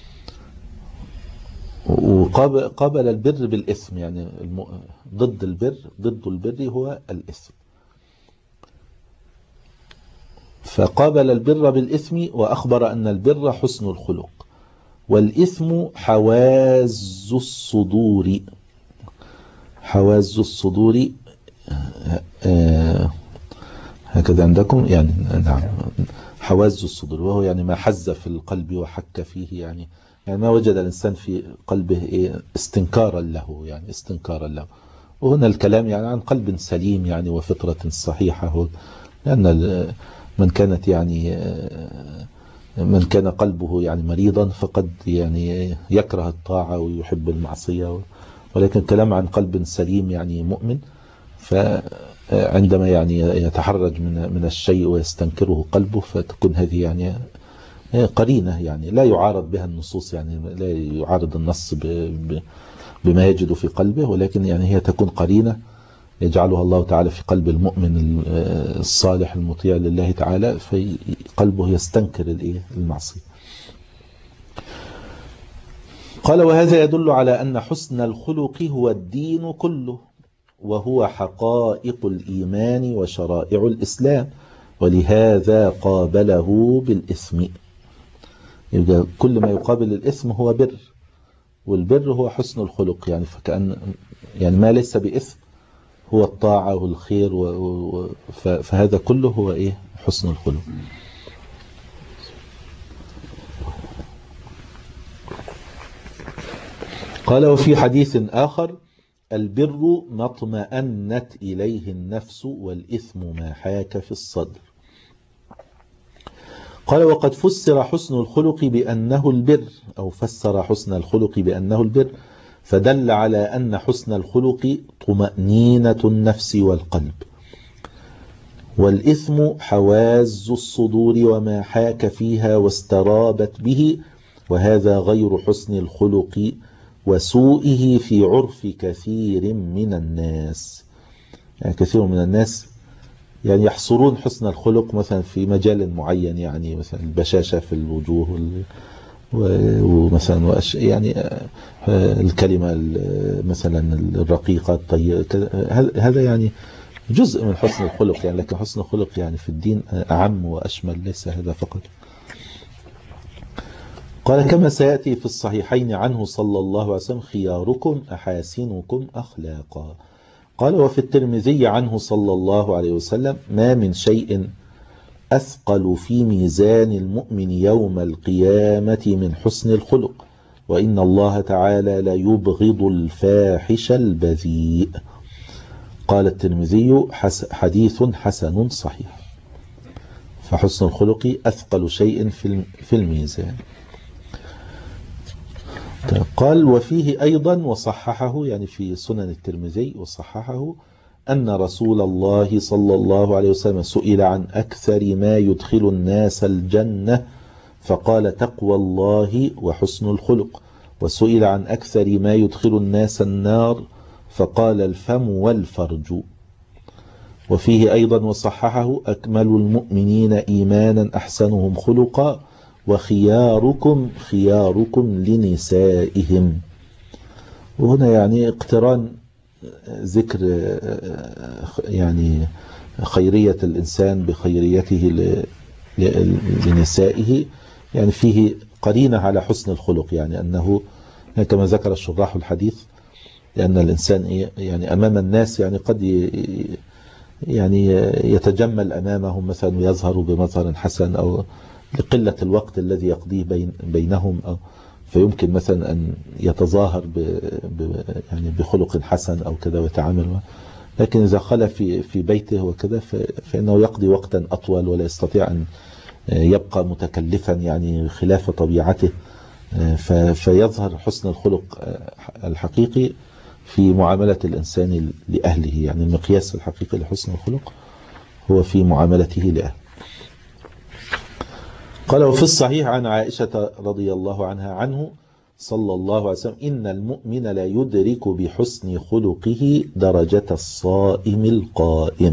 B: وقابل البر بالإثم، يعني ضد البر ضد البر هو الإثم. فقابل البر بالإثم وأخبر أن البر حسن الخلق. والإثم حواز الصدور، حواز الصدور آه هكذا عندكم يعني، نعم حواز الصدور، وهو يعني ما حز في القلب وحك فيه، يعني يعني ما وجد الإنسان في قلبه إيه استنكارا له، يعني استنكارا له. وهنا الكلام يعني عن قلب سليم يعني وفطرة صحيحة، لأن من كانت يعني من كان قلبه يعني مريضا فقد يعني يكره الطاعة ويحب المعصية، ولكن كلام عن قلب سليم يعني مؤمن، فعندما يعني يتحرج من من الشيء ويستنكره قلبه فتكون هذه يعني قرينة يعني لا يعارض بها النصوص، يعني لا يعارض النص بما يجد في قلبه، ولكن يعني هي تكون قرينة يجعلها الله تعالى في قلب المؤمن الصالح المطيع لله تعالى، في قلبه يستنكر المعصية. قال وهذا يدل على أن حسن الخلق هو الدين كله، وهو حقائق الإيمان وشرائع الإسلام، ولهذا قابله بالإثم. يبقى كل ما يقابل الإثم هو بر، والبر هو حسن الخلق، يعني فكأن يعني ما ليس بإثم هو الطاعة والخير، و... فهذا كله هو إيه حسن الخلق. قال وفي حديث آخر البر ما اطمأنت إليه النفس والإثم ما حاك في الصدر. قال وقد فسر حسن الخلق بأنه البر، أو فسر حسن الخلق بأنه البر، فدل على أن حسن الخلق طمأنينة النفس والقلب، والإثم حواز الصدور وما حاك فيها واسترابت به، وهذا غير حسن الخلق وسوئه في عرف كثير من الناس. يعني كثير من الناس يعني يحصرون حسن الخلق مثلا في مجال معين، يعني مثلا البشاشة في الوجوه ومثلا يعني الكلمة مثلا الرقيقة الطيبة، هذا يعني جزء من حسن الخلق يعني، لكن حسن الخلق يعني في الدين أعم وأشمل، ليس هذا فقط. قال كما سيأتي في الصحيحين عنه صلى الله عليه وسلم خياركم أحاسنكم أخلاقا. قال وفي الترمذي عنه صلى الله عليه وسلم ما من شيء أثقل في ميزان المؤمن يوم القيامة من حسن الخلق، وإن الله تعالى لا يبغض الفاحش البذيء. قال الترمذي حديث حسن صحيح. فحسن الخلق أثقل شيء في الميزان. قال وفيه أيضا وصححه، يعني في سنن الترمذي وصححه، أن رسول الله صلى الله عليه وسلم سئل عن أكثر ما يدخل الناس الجنة فقال تقوى الله وحسن الخلق، وسئل عن أكثر ما يدخل الناس النار فقال الفم والفرج. وفيه أيضا وصححه أكمل المؤمنين إيمانا أحسنهم خلقا وخياركم خياركم لنسائهم. وهنا يعني اقتران ذكر يعني خيرية الإنسان بخيريته لنسائه، يعني فيه قرينة على حسن الخلق، يعني أنه كما ذكر الشراح الحديث لأن الإنسان يعني أمام الناس يعني قد يعني يتجمل أمامهم مثلا ويظهر بمظهر حسن، أو لقلة الوقت الذي يقضيه بين بينهم، أو فيمكن مثلا أن يتظاهر ب ب يعني بخلق حسن أو كذا ويتعامل معه. لكن إذا خلى في في بيته وكذا فإنه يقضي وقتا أطول ولا يستطيع أن يبقى متكلفا يعني خلاف طبيعته. فيظهر حسن الخلق الحقيقي في معاملة الإنسان لأهله، يعني المقياس الحقيقي لحسن الخلق هو في معاملته لأهله. قال وفي الصحيح عن عائشة رضي الله عنها عنه صلى الله عليه وسلم إن المؤمن لا يدرك بحسن خلقه درجة الصائم القائم.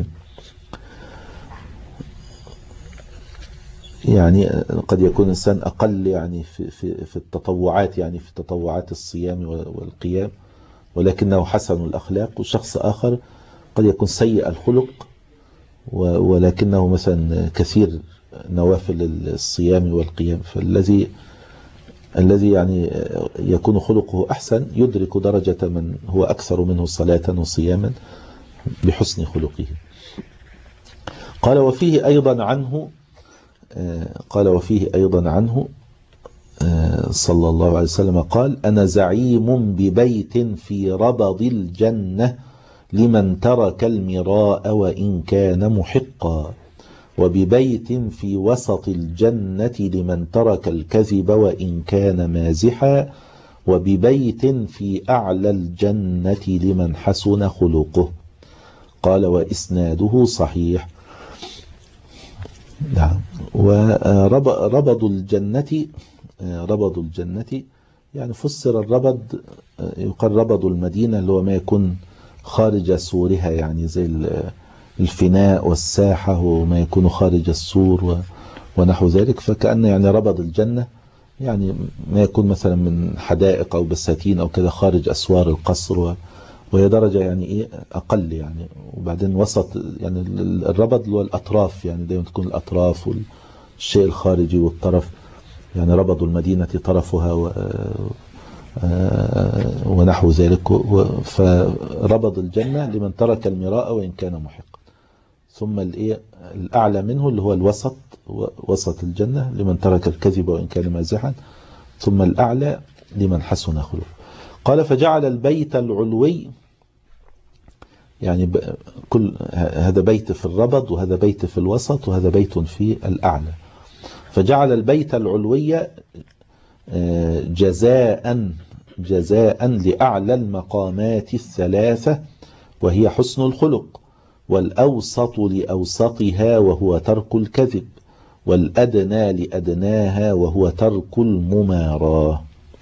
B: يعني قد يكون الإنسان أقل يعني في, في, في التطوعات، يعني في تطوعات الصيام والقيام، ولكنه حسن الأخلاق، وشخص آخر قد يكون سيء الخلق ولكنه مثلا كثير نوافل الصيام والقيام. فالذي الذي يعني يكون خلقه أحسن يدرك درجة من هو أكثر منه صلاة وصياما بحسن خلقه. قال وفيه أيضا عنه قال وفيه أيضا عنه صلى الله عليه وسلم قال أنا زعيم ببيت في ربض الجنة لمن ترك المراء وإن كان محقا، وببيت في وسط الجنة لمن ترك الكذب وإن كان مازحا، وببيت في أعلى الجنة لمن حسن خلقه. قال وإسناده صحيح. نعم. وربض الجنة ربض الجنة يعني فسر الربض يقال ربض المدينة اللي هو ما يكون خارج سورها، يعني زي الفناء والساحة وما يكون خارج السور ونحو ذلك. فكأن يعني ربض الجنة يعني ما يكون مثلا من حدائق أو بساتين أو كذا خارج أسوار القصر، وهي درجة يعني إيه أقل يعني. وبعدين وسط يعني الربض اللي هو الأطراف، يعني دايما تكون الأطراف والشيء الخارجي والطرف، يعني ربض المدينة طرفها و ونحو ذلك. فربض الجنة لمن ترك المراء وإن كان محقا. ثم الأعلى منه اللي هو الوسط، وسط الجنة لمن ترك الكذب وإن كان مازحا. ثم الأعلى لمن حسن خلقه. قال فجعل البيت العلوي، يعني كل هذا بيت في الربض وهذا بيت في الوسط وهذا بيت في الأعلى. فجعل البيت العلوي جزاء جزاء لأعلى المقامات الثلاثة وهي حسن الخلق، والأوسط لأوسطها وهو ترك الكذب، والأدنى لأدناها وهو ترك المماراة،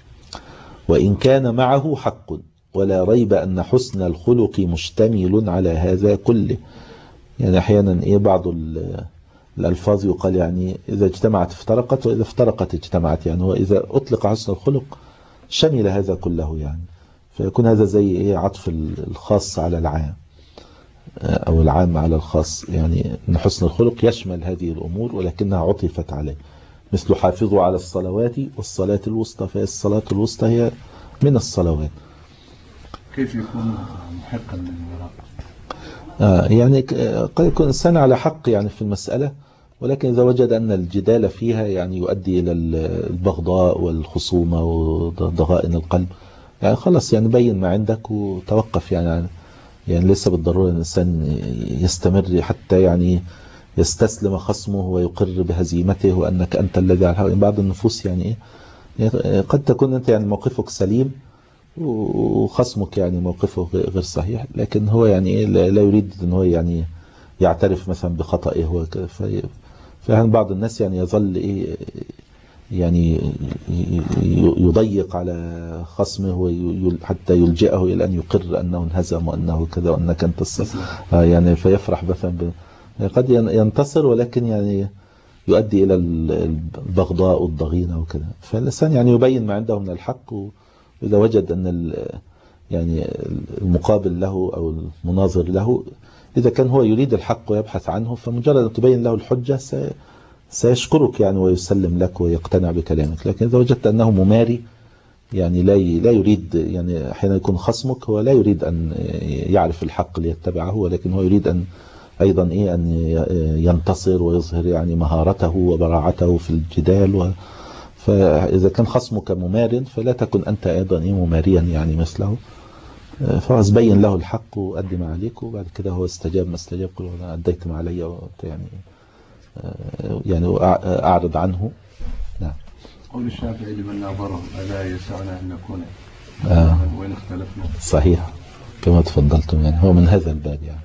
B: وإن كان معه حق، ولا ريب أن حسن الخلق مشتمل على هذا كله. يعني أحيانا إيه بعض الألفاظ يقال يعني إذا اجتمعت افترقت وإذا افترقت اجتمعت، يعني هو إذا أطلق حسن الخلق شمل هذا كله، يعني فيكون هذا زي إيه عطف الخاص على العام أو العام على الخاص، يعني أن حسن الخلق يشمل هذه الأمور ولكنها عطفت عليه، مثل حافظوا على الصلوات والصلاة الوسطى، فهي الصلاة الوسطى هي من الصلوات.
C: كيف يكون محقا للمراء؟
B: آه يعني قد يكون الإنسان على حق يعني في المسألة، ولكن إذا وجد أن الجدال فيها يعني يؤدي إلى البغضاء والخصومة وضغائن القلب، يعني خلاص يعني بين ما عندك وتوقف. يعني يعني ليس بالضرورة الإنسان يستمر حتى يعني يستسلم خصمه ويقر بهزيمته وأنك أنت الذي على الحق. بعض النفوس يعني إيه قد تكون أنت يعني موقفك سليم وخصمك يعني موقفه غير صحيح، لكن هو يعني إيه لا يريد أن هو يعني يعترف مثلا بخطئه وكذا. فيعني بعض الناس يعني يظل إيه يعني يضيق على خصمه حتى يلجئه إلى أن يقر أنه انهزم وأنه كذا وأنك أنت الصح، يعني فيفرح مثلا قد ينتصر ولكن يعني يؤدي إلى البغضاء والضغينة وكذا. فالإنسان يعني يبين ما عنده من الحق، وإذا وجد أن يعني المقابل له أو المناظر له إذا كان هو يريد الحق ويبحث عنه، فمجرد أن تبين له الحجة سيشكرك يعني ويسلم لك ويقتنع بكلامك. لكن إذا وجدت أنه مماري يعني لا لا يريد، يعني أحيانا يكون خصمك هو لا يريد أن يعرف الحق ليتبعه، ولكن هو يريد أن أيضا إيه أن ينتصر ويظهر يعني مهارته وبراعته في الجدال و فإذا كان خصمك ممار فلا تكن أنت أيضا إيه مماريا يعني مثله. فخلاص بين له الحق وأدي ما عليك، وبعد كده هو استجاب ما استجاب، قل أنا أديت ما علي يعني يعني أعرض عنه. نعم.
C: قول الشافعي لمن ناظره ألا يسعنا أن نكون
B: آه.
C: وين اختلفنا.
B: صحيح كما تفضلتم، يعني هو من هذا الباب يعني.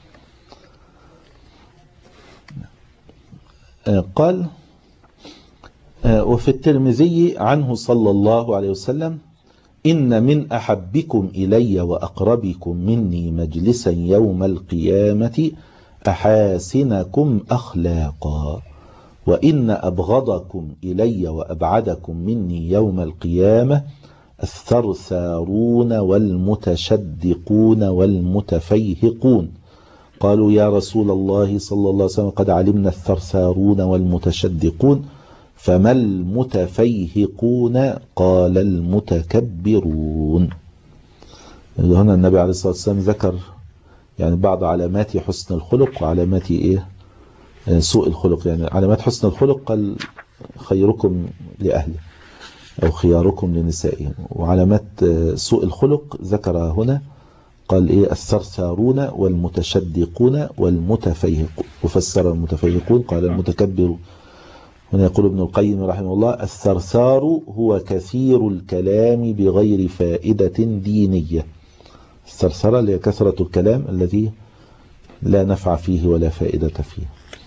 B: آه قال آه وفي الترمذي عنه صلى الله عليه وسلم: إن من أحبكم إلي وأقربكم مني مجلسا يوم القيامة أحاسنكم أخلاقا، وإن أبغضكم إلي وأبعدكم مني يوم القيامة الثرثارون والمتشدقون والمتفيهقون. قالوا يا رسول الله صلى الله عليه وسلم قد علمنا الثرثارون والمتشدقون، فما المتفيهقون؟ قال المتكبرون. هنا النبي عليه الصلاة والسلام ذكر يعني بعض علامات حسن الخلق وعلامات إيه سوء الخلق. يعني علامات حسن الخلق قال خيركم لأهله أو خياركم لنسائهم، وعلامات سوء الخلق ذكرها هنا قال إيه الثرثارون والمتشدقون والمتفيهقون، وفسر المتفيهقون قال المتكبرون. هنا يقول ابن القيم رحمه الله: الثرثار هو كثير الكلام بغير فائدة دينية. الثرثرة هي كثرة الكلام الذي لا نفع فيه ولا فائدة فيه.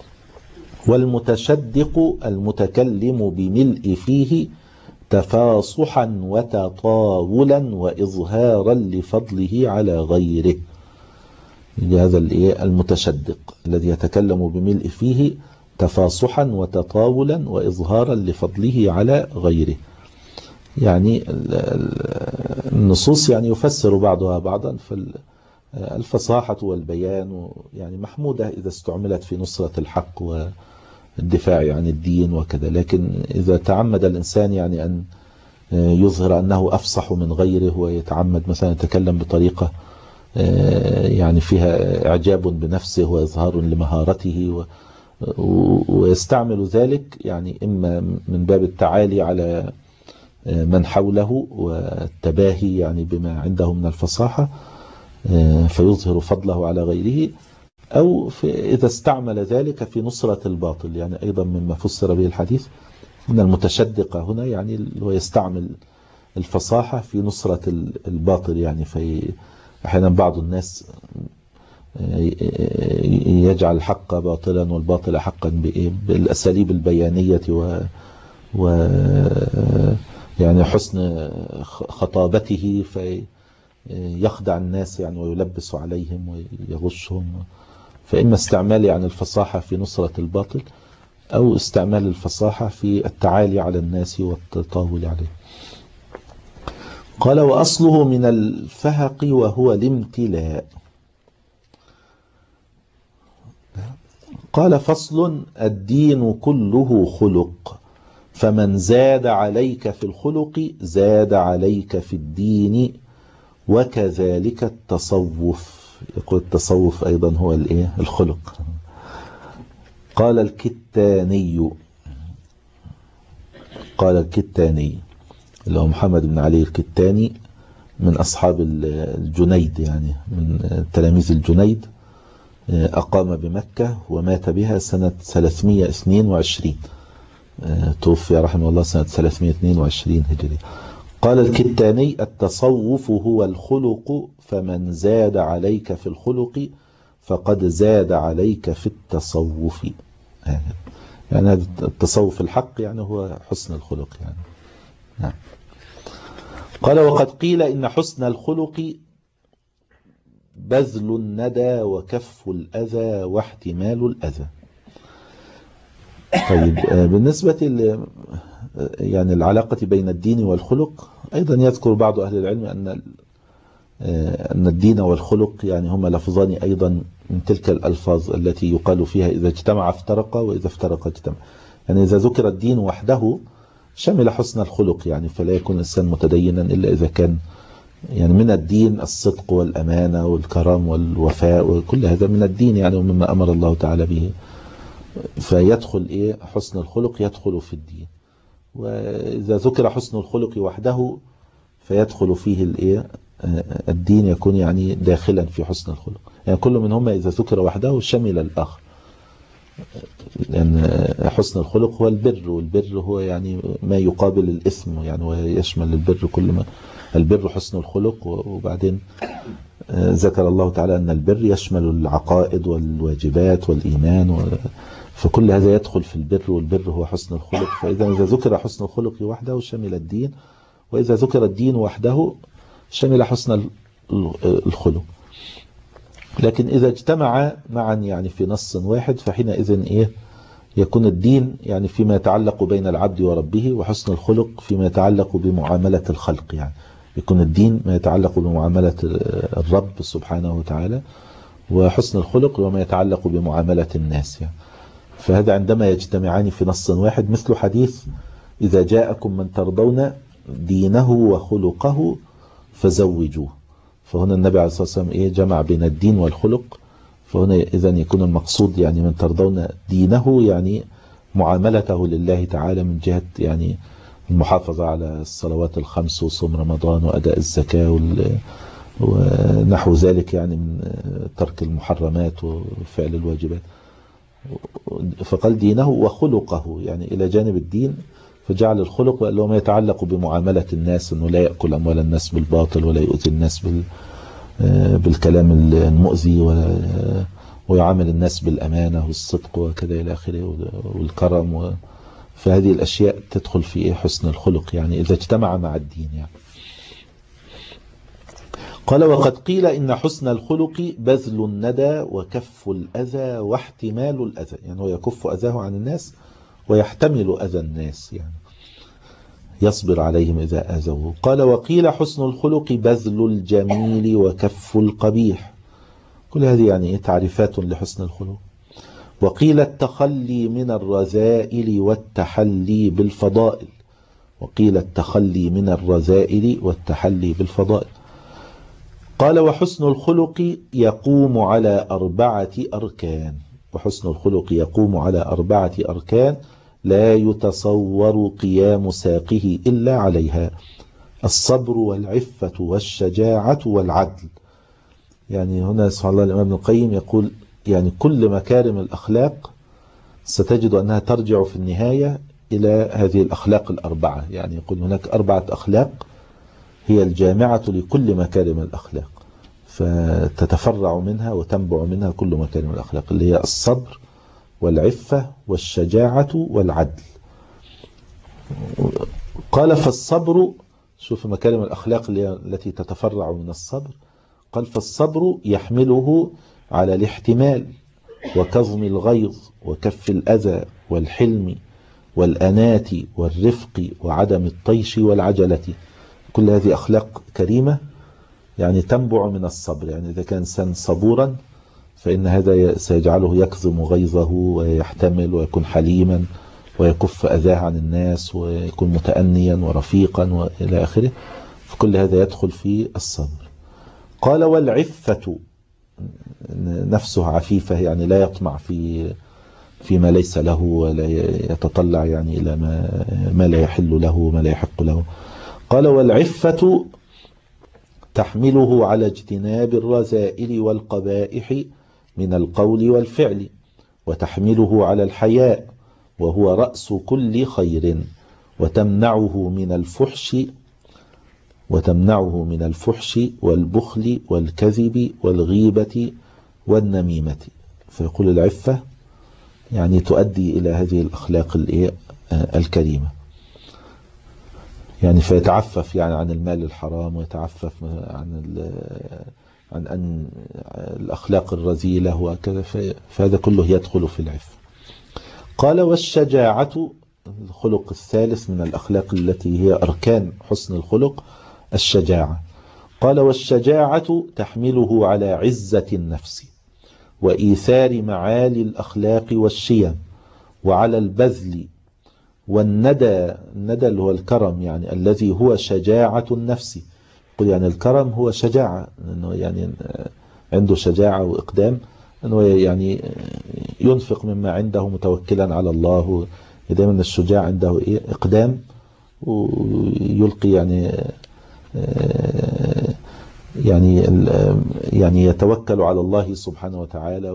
B: والمتشدق المتكلم بملء فيه تفاصحا وتطاولا وإظهارا لفضله على غيره. هذا المتشدق الذي يتكلم بملء فيه تفاصحا وتطاولا وإظهارا لفضله على غيره. يعني النصوص يعني يفسر بعضها بعضا، فالفصاحة والبيان يعني محمودة إذا استعملت في نصرة الحق والدفاع عن الدين وكذا، لكن إذا تعمد الإنسان يعني أن يظهر أنه أفصح من غيره ويتعمد مثلا يتكلم بطريقة يعني فيها إعجاب بنفسه وإظهار لمهارته ويستعمل ذلك يعني إما من باب التعالي على من حوله والتباهي يعني بما عنده من الفصاحة فيظهر فضله على غيره، أو إذا استعمل ذلك في نصرة الباطل، يعني أيضا مما فسر به الحديث من المتشدق هنا يعني هو يستعمل الفصاحة في نصرة الباطل. يعني في أحيانا بعض الناس يجعل الحق باطلا والباطل حقا بالأساليب البيانية و, و يعني حسن خطابته فيخدع الناس يعني ويلبس عليهم ويغشهم. فإما استعمال يعني الفصاحة في نصرة الباطل أو استعمال الفصاحة في التعالي على الناس والتطاول عليه. قال: وأصله من الفهق وهو الامتلاء. قال: فصل: الدين كله خلق، فمن زاد عليك في الخلق زاد عليك في الدين، وكذلك التصوف. يقول التصوف أيضا هو الإيه الخلق. قال الكتاني قال الكتاني اللي هو محمد بن علي الكتاني من أصحاب الجنيد، يعني من تلاميذ الجنيد، أقام بمكة ومات بها سنة ثلاثمائة واثنين وعشرين، توفي رحمه الله سنة ثلاثمائة واثنين وعشرين هجري. قال الكتاني: التصوف هو الخلق، فمن زاد عليك في الخلق فقد زاد عليك في التصوف. يعني هذا التصوف الحق يعني هو حسن الخلق يعني. نعم. قال: وقد قيل إن حسن الخلق بذل الندى وكف الأذى واحتمال الأذى. طيب بالنسبة يعني العلاقة بين الدين والخلق أيضا يذكر بعض أهل العلم أن أن الدين والخلق يعني هما لفظان أيضا من تلك الألفاظ التي يقال فيها إذا اجتمع افترق وإذا افترق اجتمع. يعني إذا ذكر الدين وحده شمل حسن الخلق، يعني فلا يكون الإنسان متدينا إلا إذا كان يعني من الدين الصدق والأمانة والكرم والوفاء، وكل هذا من الدين يعني ومما أمر الله تعالى به، فيدخل إيه حسن الخلق يدخل في الدين. وإذا ذكر حسن الخلق وحده فيدخل فيه الإيه الدين، يكون يعني داخلا في حسن الخلق. يعني كل منهما إذا ذكر وحده شمل الآخر، لأن حسن الخلق هو البر، والبر هو يعني ما يقابل الإثم، يعني ويشمل البر كل ما البر حسن الخلق. وبعدين ذكر الله تعالى أن البر يشمل العقائد والواجبات والإيمان، فكل هذا يدخل في البر، والبر هو حسن الخلق. فإذا إذا ذكر حسن الخلق وحده شمل الدين، وإذا ذكر الدين وحده شمل حسن الخلق. لكن إذا اجتمع معا يعني في نص واحد فحينئذ إيه يكون الدين يعني فيما يتعلق بين العبد وربه، وحسن الخلق فيما يتعلق بمعاملة الخلق. يعني يكون الدين ما يتعلق بمعاملة الرب سبحانه وتعالى، وحسن الخلق وما يتعلق بمعاملة الناس يعني. فهذا عندما يجتمعان في نص واحد، مثل حديث إذا جاءكم من ترضون دينه وخلقه فزوجوه. فهنا النبي عليه الصلاة والسلام إيه جمع بين الدين والخلق. فهنا إذن يكون المقصود يعني من ترضون دينه يعني معاملته لله تعالى من جهة يعني المحافظة على الصلوات الخمس وصوم رمضان وأداء الزكاة ونحو ذلك، يعني من ترك المحرمات وفعل الواجبات. فقال دينه وخلقه يعني إلى جانب الدين، فجعل الخلق وقال له ما يتعلق بمعاملة الناس، أنه لا يأكل أموال الناس بالباطل ولا يؤذي الناس بالكلام المؤذي، ويعامل الناس بالأمانة والصدق وكذا إلى آخره والكرم. فهذه الأشياء تدخل في حسن الخلق يعني إذا اجتمع مع الدين يعني. قال وقد قيل إن حسن الخلق بذل الندى وكف الأذى واحتمال الأذى، يعني هو يكف أذاه عن الناس ويحتمل أذى الناس، يعني يصبر عليهم إذا آذوه. قال وقيل حسن الخلق بذل الجميل وكف القبيح. كل هذه يعني تعريفات لحسن الخلق. وقيل التخلي من الرذائل والتحلي بالفضائل. وقيل التخلي من الرذائل والتحلي بالفضائل. قال وحسن الخلق يقوم على أربعة أركان. وحسن الخلق يقوم على أربعة أركان لا يتصور قيام ساقه إلا عليها: الصبر والعفة والشجاعة والعدل. يعني هنا سبحان الله الإمام ابن القيم يقول يعني كل مكارم الأخلاق ستجد أنها ترجع في النهاية إلى هذه الأخلاق الأربعة. يعني يقول هناك أربعة أخلاق هي الجامعة لكل مكارم الأخلاق، فتتفرع منها وتنبع منها كل مكارم الأخلاق، اللي هي الصبر والعفة والشجاعة والعدل. قال فالصبر، شوف مكارم الأخلاق اللي التي تتفرع من الصبر، قال فالصبر يحمله على الاحتمال وكظم الغيظ وكف الأذى والحلم والأنات والرفق وعدم الطيش والعجلة. كل هذه أخلاق كريمة يعني تنبع من الصبر. يعني إذا كان إنسان صبورا فإن هذا سيجعله يكظم غيظه ويحتمل ويكون حليما ويكف أذاه عن الناس ويكون متأنيا ورفيقا وإلى آخره. فكل هذا يدخل في الصبر. قال والعفة نفسه عفيفة، يعني لا يطمع في فيما ليس له ولا يتطلع يعني إلى ما, ما لا يحل له ما لا يحق له. قال والعفة تحمله على اجتناب الرذائل والقبائح من القول والفعل، وتحمله على الحياء وهو رأس كل خير، وتمنعه من الفحش وتمنعه من الفحش والبخل والكذب والغيبة والنميمة. فيقول العفة يعني تؤدي إلى هذه الأخلاق الكريمة، يعني فيتعفف يعني عن المال الحرام، ويتعفف عن عن أن الأخلاق الرذيلة وكذا. فهذا كله يدخل في العفة. قال والشجاعة الخلق الثالث من الأخلاق التي هي أركان حسن الخلق، الشجاعة. قال والشجاعة تحمله على عزة النفس وإيثار معالي الأخلاق والشيم، وعلى البذل والندى. الندى اللي هو الكرم، يعني الذي هو شجاعة النفس. يقول يعني الكرم هو شجاعة، إنه يعني عنده شجاعة وإقدام، أنه يعني ينفق مما عنده متوكلا على الله، دايما الشجاع عنده إيه إقدام، ويلقي يعني يعني يعني يتوكل على الله سبحانه وتعالى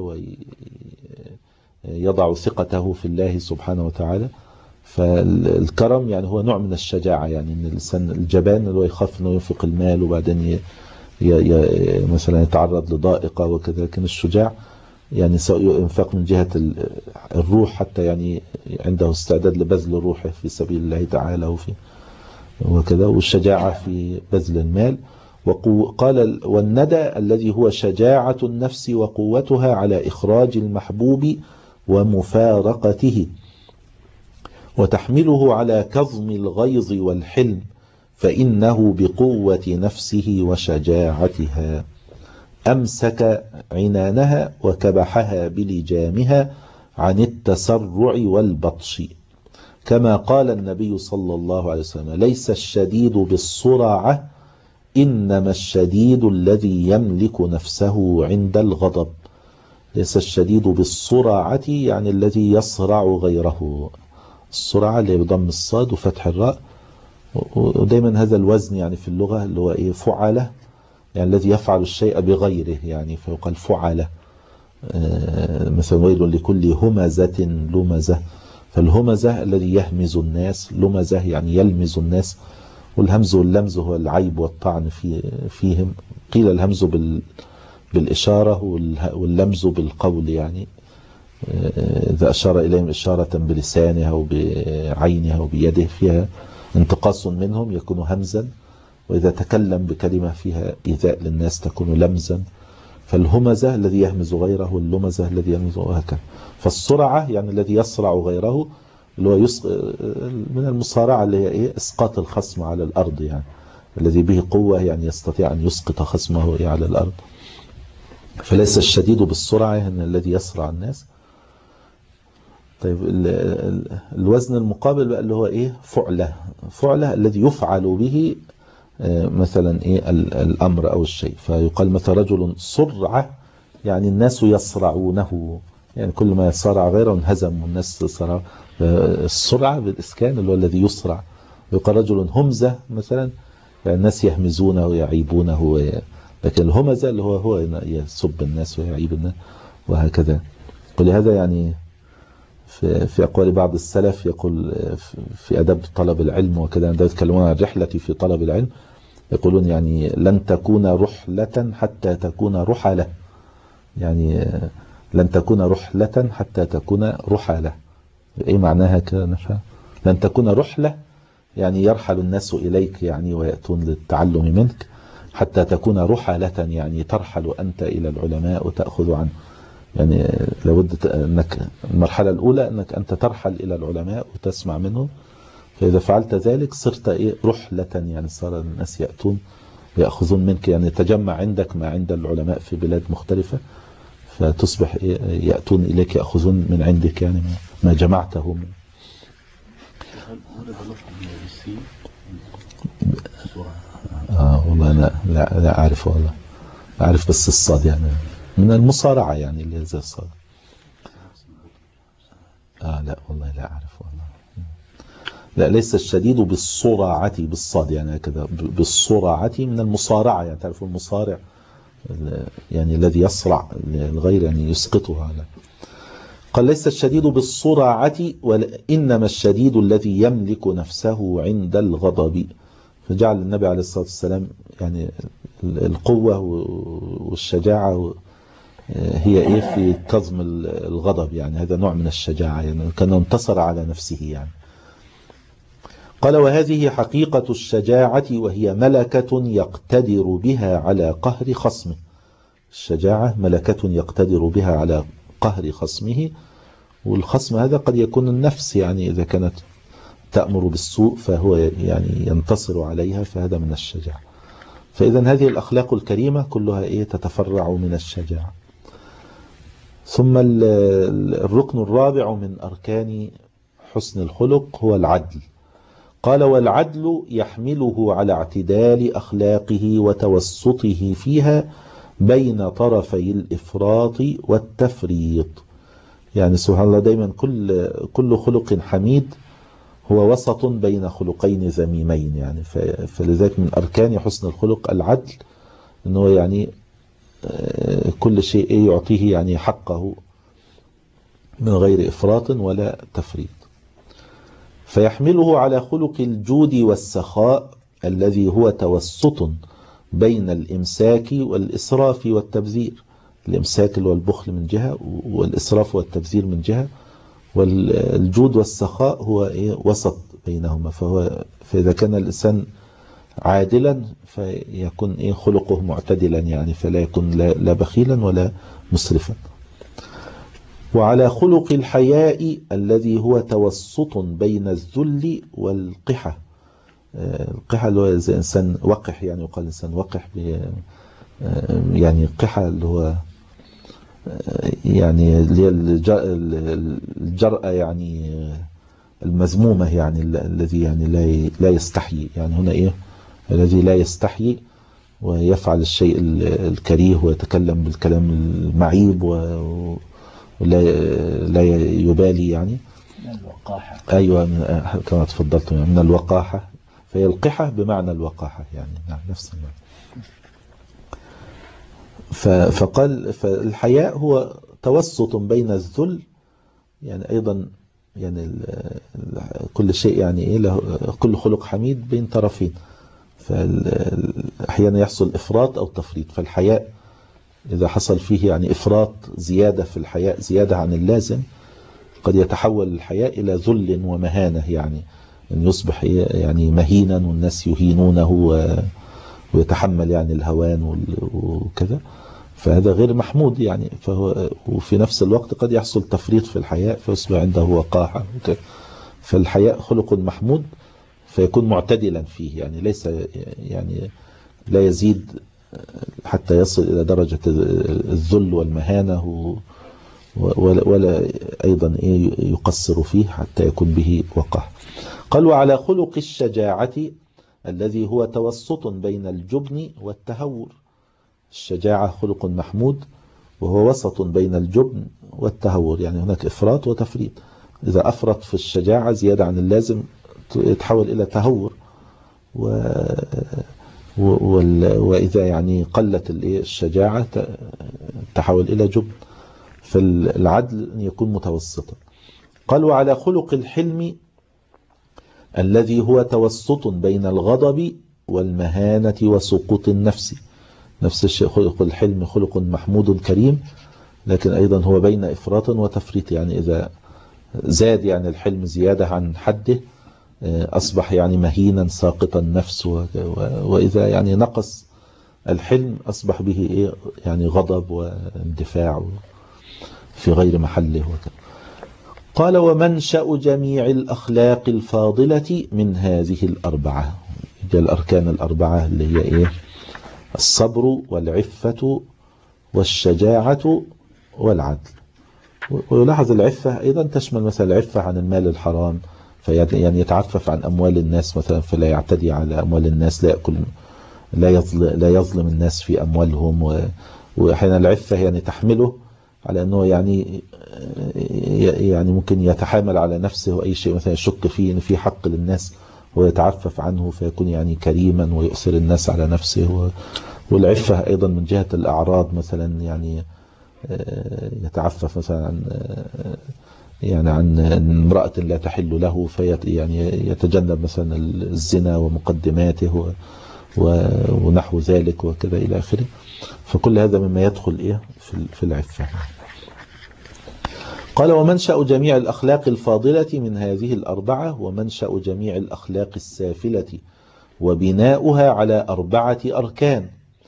B: ويضع ثقته في الله سبحانه وتعالى. فالكرم يعني هو نوع من الشجاعة، يعني ان الانسان الجبان اللي هو يخاف انه ينفق المال وبعدين ي ي مثلا يتعرض لضائقة وكذا، لكن الشجاع يعني سواء ينفق من جهة الروح حتى يعني عنده استعداد لبذل روحه في سبيل الله تعالى وفي وكذا، والشجاعة في بذل المال. وقال والندى الذي هو شجاعة النفس وقوتها على إخراج المحبوب ومفارقته، وتحمله على كظم الغيظ والحلم، فإنه بقوة نفسه وشجاعتها أمسك عنانها وكبحها بلجامها عن التسرع والبطش، كما قال النبي صلى الله عليه وسلم ليس الشديد بالصرعة إنما الشديد الذي يملك نفسه عند الغضب. ليس الشديد بالصرعة يعني الذي يصرع غيره، الصرعة اللي بضم الصاد وفتح الراء، ودايما هذا الوزن يعني في اللغة اللي هو إيه فعلة، يعني الذي يفعل الشيء بغيره، يعني فيقال فعلة. مثلا ويل لكل همزة لمزة، فالهمزة الذي يهمز الناس، لمزة يعني يلمز الناس، والهمز واللمز هو العيب والطعن في فيهم. قيل الهمز بال بالإشارة واللمز بالقول، يعني إذا أشار إليهم إشارة بلسانها وبعينها وبيده فيها انتقاص منهم يكون همزا، وإذا تكلم بكلمة فيها إيذاء للناس تكون لمزا. فالهمزة الذي يهمز غيره، واللمزة الذي يهمز وهكذا. فالصرعة يعني الذي يصرع غيره، اللي هو يسق... من المصارعة اللي هي إيه إسقاط الخصم على الأرض، يعني الذي به قوة يعني يستطيع أن يسقط خصمه إيه على الأرض. فليس الشديد بالسرعة يعني الذي يسرع الناس. طيب الوزن المقابل بقى اللي هو إيه فعلة، فعلة الذي يفعل به مثلا إيه الأمر أو الشيء. فيقال مثلا رجل سرعة يعني الناس يصرعونه، يعني كل ما يصارع غيره انهزم والناس صرع. السرعة بالإسكان اللي هو الذي يسرع. ويقال رجل همزة مثلا يعني الناس يهمزونه ويعيبونه، لكن الهمزة اللي هو هو يسب الناس ويعيب الناس وهكذا. ولهذا يعني في, في أقوال بعض السلف يقول في أدب طلب العلم وكذا، عندما يتكلمون عن الرحلة في طلب العلم يقولون يعني لن تكون رحلة حتى تكون رحلة، يعني لن تكون رحلة حتى تكون رحلة. ايه معناها كده نفهم؟ لن تكون رحلة يعني يرحل الناس إليك يعني ويأتون للتعلم منك، حتى تكون رحلة يعني ترحل أنت إلى العلماء وتأخذ عنه. يعني لابد أنك المرحلة الأولى أنك أنت ترحل إلى العلماء وتسمع منهم، فإذا فعلت ذلك صرت إيه رحلة، يعني صار الناس يأتون ويأخذون منك، يعني تجمع عندك ما عند العلماء في بلاد مختلفة، فتصبح إيه يأتون إليك يأخذون من عندك يعني ما جمعته من. آه والله أنا لا, لا أعرف، والله أعرف بس الصاد يعني من المصارعة يعني اللي زي الصاد. آه لا والله لا أعرف والله. لا ليس الشديد بالصراعة بالصاد يعني كذا، بالصراعة من المصارعة، يعني تعرفوا المصارع يعني الذي يصرع الغير يعني يسقطه على. قال ليس الشديد بالصراعة وإنما الشديد الذي يملك نفسه عند الغضب. فجعل النبي عليه الصلاة والسلام يعني القوة والشجاعة هي إيه في كظم الغضب، يعني هذا نوع من الشجاعة، يعني كان انتصر على نفسه يعني. قال وهذه حقيقة الشجاعة وهي ملكة يقتدر بها على قهر خصمه. الشجاعة ملكة يقتدر بها على قهر خصمه، والخصم هذا قد يكون النفس، يعني إذا كانت تأمر بالسوء فهو يعني ينتصر عليها، فهذا من الشجاعة. فإذا هذه الأخلاق الكريمة كلها إيه تتفرع من الشجاعة. ثم الركن الرابع من أركان حسن الخلق هو العدل. قال والعدل يحمله على اعتدال أخلاقه وتوسطه فيها بين طرفي الإفراط والتفريط، يعني سبحان الله دايما كل كل خلق حميد هو وسط بين خلقين ذميمين، يعني فلذلك من أركان حسن الخلق العدل، أنه يعني كل شيء يعطيه يعني حقه من غير إفراط ولا تفريط. فيحمله على خلق الجود والسخاء الذي هو توسط بين الإمساك والإسراف والتبذير. الإمساك اللي هو البخل من جهة، والإسراف والتبذير من جهة، والجود والسخاء هو إيه وسط بينهما. فهو فإذا كان الإنسان عادلا فيكون إيه خلقه معتدلا، يعني فلا يكون لا بخيلا ولا مسرفا. وعلى خلق الحياء الذي هو توسط بين الذل والقحة. القحة اللي هو إذا إنسان وقح، يعني يقال إنسان وقح، يعني قحة اللي هو يعني الجرأة يعني المذمومة، يعني الذي يعني لا لا يستحيي، يعني هنا إيه الذي لا يستحيي ويفعل الشيء الكريه ويتكلم بالكلام المعيب ولا لا يبالي، يعني
D: من الوقاحة.
B: أيوة كما تفضلت من الوقاحة، فهي القحة بمعنى الوقاحة، يعني نفس المعنى. فقال فالحياء هو توسط بين الذل، يعني أيضا يعني كل شيء يعني إيه له كل خلق حميد بين طرفين، فأحيانا يحصل إفراط أو تفريط. فالحياء إذا حصل فيه يعني إفراط زيادة في الحياء، زيادة عن اللازم، قد يتحول الحياء إلى ذل ومهانة، يعني أن يصبح يعني مهينا والناس يهينونه ويتحمل يعني الهوان وكذا، فهذا غير محمود يعني. فهو وفي نفس الوقت قد يحصل تفريط في الحياء فيصبح عنده وقاحة. فالحياء خلق محمود فيكون معتدلا فيه، يعني ليس يعني لا يزيد حتى يصل إلى درجة الذل والمهانة، ولا, ولا أيضا يقصر فيه حتى يكون به وقاحة. قال وعلى خلق الشجاعة الذي هو توسط بين الجبن والتهور. الشجاعة خلق محمود وهو وسط بين الجبن والتهور، يعني هناك إفراط وتفريط. إذا أفرط في الشجاعة زيادة عن اللازم يتحول إلى تهور، و وإذا يعني قلت الشجاعة تحول إلى جبن. فالعدل أن يكون متوسطا. قال وعلى خلق الحلم الذي هو توسط بين الغضب والمهانة وسقوط النفس. نفس الشيء خلق الحلم خلق محمود كريم، لكن أيضا هو بين إفراط وتفريط، يعني إذا زاد يعني الحلم زيادة عن حده أصبح يعني مهينا ساقط النفس، وإذا يعني نقص الحلم أصبح به إيه يعني غضب واندفاع في غير محله وكذا. قال ومنشأ جميع الأخلاق الفاضلة من هذه الأربعة. جاء الأركان الأربعة اللي هي إيه الصبر والعفة والشجاعة والعدل. ويلاحظ العفة أيضا تشمل مثلا العفة عن المال الحرام، يعني يتعفف عن أموال الناس مثلا فلا يعتدي على أموال الناس، لا يأكل لا يظلم, لا يظلم الناس في أموالهم. وأحيانا العفة يعني تحمله على أنه يعني يعني ممكن يتحامل على نفسه وأي شيء مثلا يشك فيه إن في حق للناس ويتعفف عنه فيكون يعني كريما ويؤثر الناس على نفسه. والعفة أيضا من جهة الأعراض مثلا يعني يتعفف مثلا عن يعني عن امرأة لا تحل له في يعني يتجنب مثلا الزنا ومقدماته ونحو ذلك وكذا إلى آخره. فكل هذا مما يدخل إيه في العفة. قال ومنشأ جميع الأخلاق الفاضلة من هذه الأربعة ومنشأ جميع الأخلاق السافلة وبناؤها على أربعة أركان: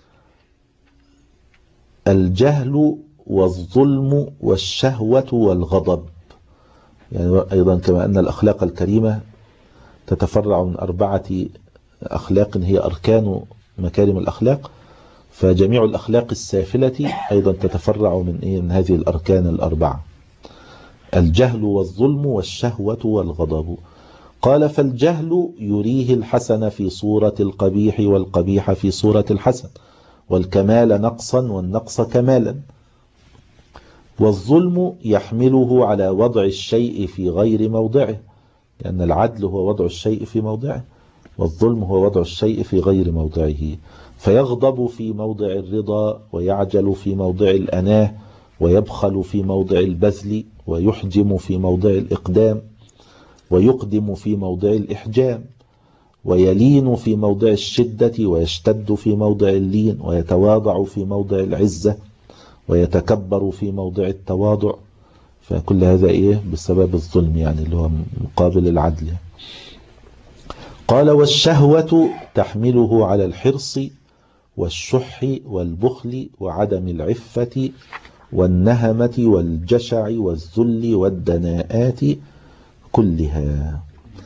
B: الجهل والظلم والشهوة والغضب. يعني أيضا كما أن الأخلاق الكريمة تتفرع من أربعة أخلاق هي أركان مكارم الأخلاق، فجميع الأخلاق السافلة أيضا تتفرع من إيه من هذه الأركان الأربعة: الجهل والظلم والشهوة والغضب. قال فالجهل يريه الحسن في صورة القبيح والقبيح في صورة الحسن، والكمال نقصا والنقص كمالا. والظلم يحمله على وضع الشيء في غير موضعه، لأن العدل هو وضع الشيء في موضعه، والظلم هو وضع الشيء في غير موضعه، فيغضب في موضع الرضا، ويعجل في موضع الأناه، ويبخل في موضع البذل، ويحجم في موضع الإقدام، ويقدم في موضع الإحجام، ويلين في موضع الشدة، ويشتد في موضع اللين، ويتواضع في موضع العزة، ويتكبر في موضع التواضع. فكل هذا إيه؟ بسبب الظلم، يعني اللي هو مقابل العدل. قال والشهوة تحمله على الحرص والشح والبخل وعدم العفة والنهمة والجشع والذل والدناءات كلها.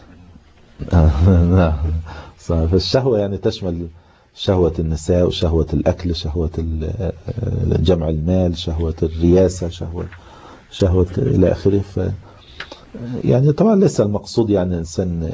B: نعم. فالشهوة يعني تشمل شهوة النساء وشهوة الأكل، شهوة جمع المال، شهوة الرياسة، شهوة شهوة إلى آخره. ف يعني طبعا ليس المقصود يعني الإنسان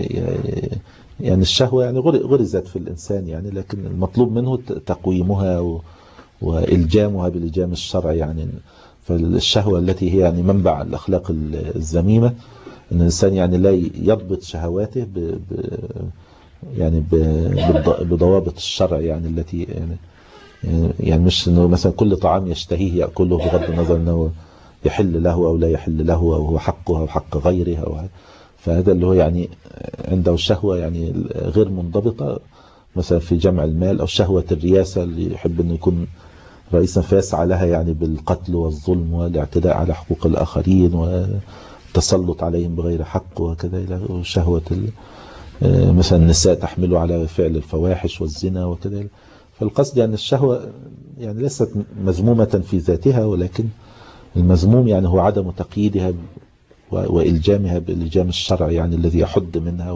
B: يعني الشهوة يعني غرزت في الإنسان يعني، لكن المطلوب منه تقويمها وإلجامها بالإلجام الشرعي يعني. فالشهوة التي هي يعني منبع الأخلاق الذميمة، أن الإنسان يعني لا يضبط شهواته ب ب يعني ب بضوابط الشرع يعني التي يعني يعني مش إنه مثلا كل طعام يشتهيه يأكله بغض النظر أنه يحل له أو لا يحل له، أو هو حقه أو حق غيره أو فهذا اللي هو يعني عنده شهوة يعني غير منضبطة، مثلا في جمع المال، أو شهوة الرياسة اللي يحب أنه يكون رئيسا فيسعى لها يعني بالقتل والظلم والاعتداء على حقوق الآخرين والتسلط عليهم بغير حق وكذا. وشهوة مثلا النساء تحمله على فعل الفواحش والزنا وكذا. فالقصد يعني الشهوة يعني ليست مذمومة في ذاتها، ولكن المذموم يعني هو عدم تقييدها وإلجامها بالإلجام الشرعي يعني الذي يحد منها.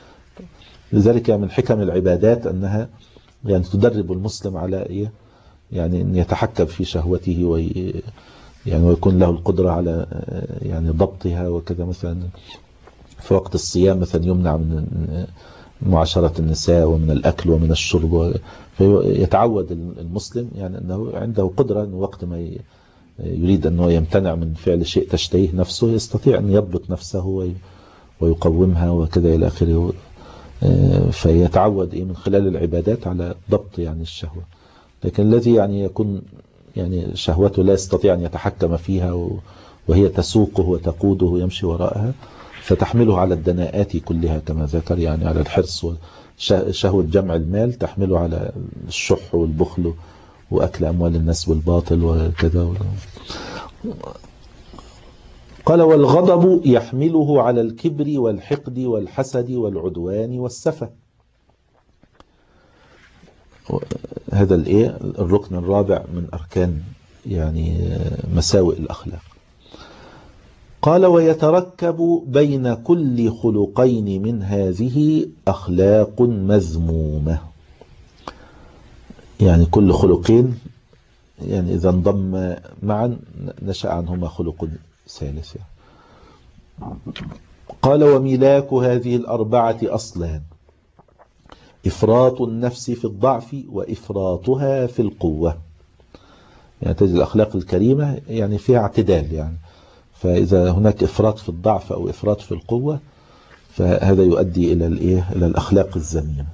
B: لذلك من حكم العبادات أنها يعني تدرب المسلم على إيه يعني أن يتحكم في شهوته وي يعني ويكون له القدرة على يعني ضبطها وكذا. مثلا في وقت الصيام مثلا يمنع من معاشرة النساء ومن الأكل ومن الشرب، فيتعود المسلم يعني أنه عنده قدرة أنه وقت ما يريد أنه يمتنع من فعل شيء تشتهيه نفسه يستطيع أن يضبط نفسه ويقومها وكذا إلى آخره. فيتعود من خلال العبادات على ضبط يعني الشهوة. لكن الذي يعني يكون يعني شهوته لا يستطيع أن يتحكم فيها وهي تسوقه وتقوده ويمشي وراءها، فتحمله على الدناءات كلها كما ذكر، يعني على الحرص وشهوة جمع المال تحمله على الشح والبخل وأكل أموال الناس بالباطل وكذا. قال والغضب يحمله على الكبر والحقد والحسد والعدوان والسفة. هذا الايه الركن الرابع من أركان يعني مساوئ الأخلاق. قال ويتركب بين كل خلقين من هذه أخلاق مذمومة. يعني كل خلقين يعني إذا انضم معا نشأ عنهما خلق ثالث. قال وملاك هذه الأربعة أصلان: إفراط النفس في الضعف وإفراطها في القوة. يعني تجد الأخلاق الكريمة يعني فيها اعتدال يعني، فإذا هناك إفراط في الضعف أو إفراط في القوة فهذا يؤدي إلى الإيه إلى الأخلاق الذميمة.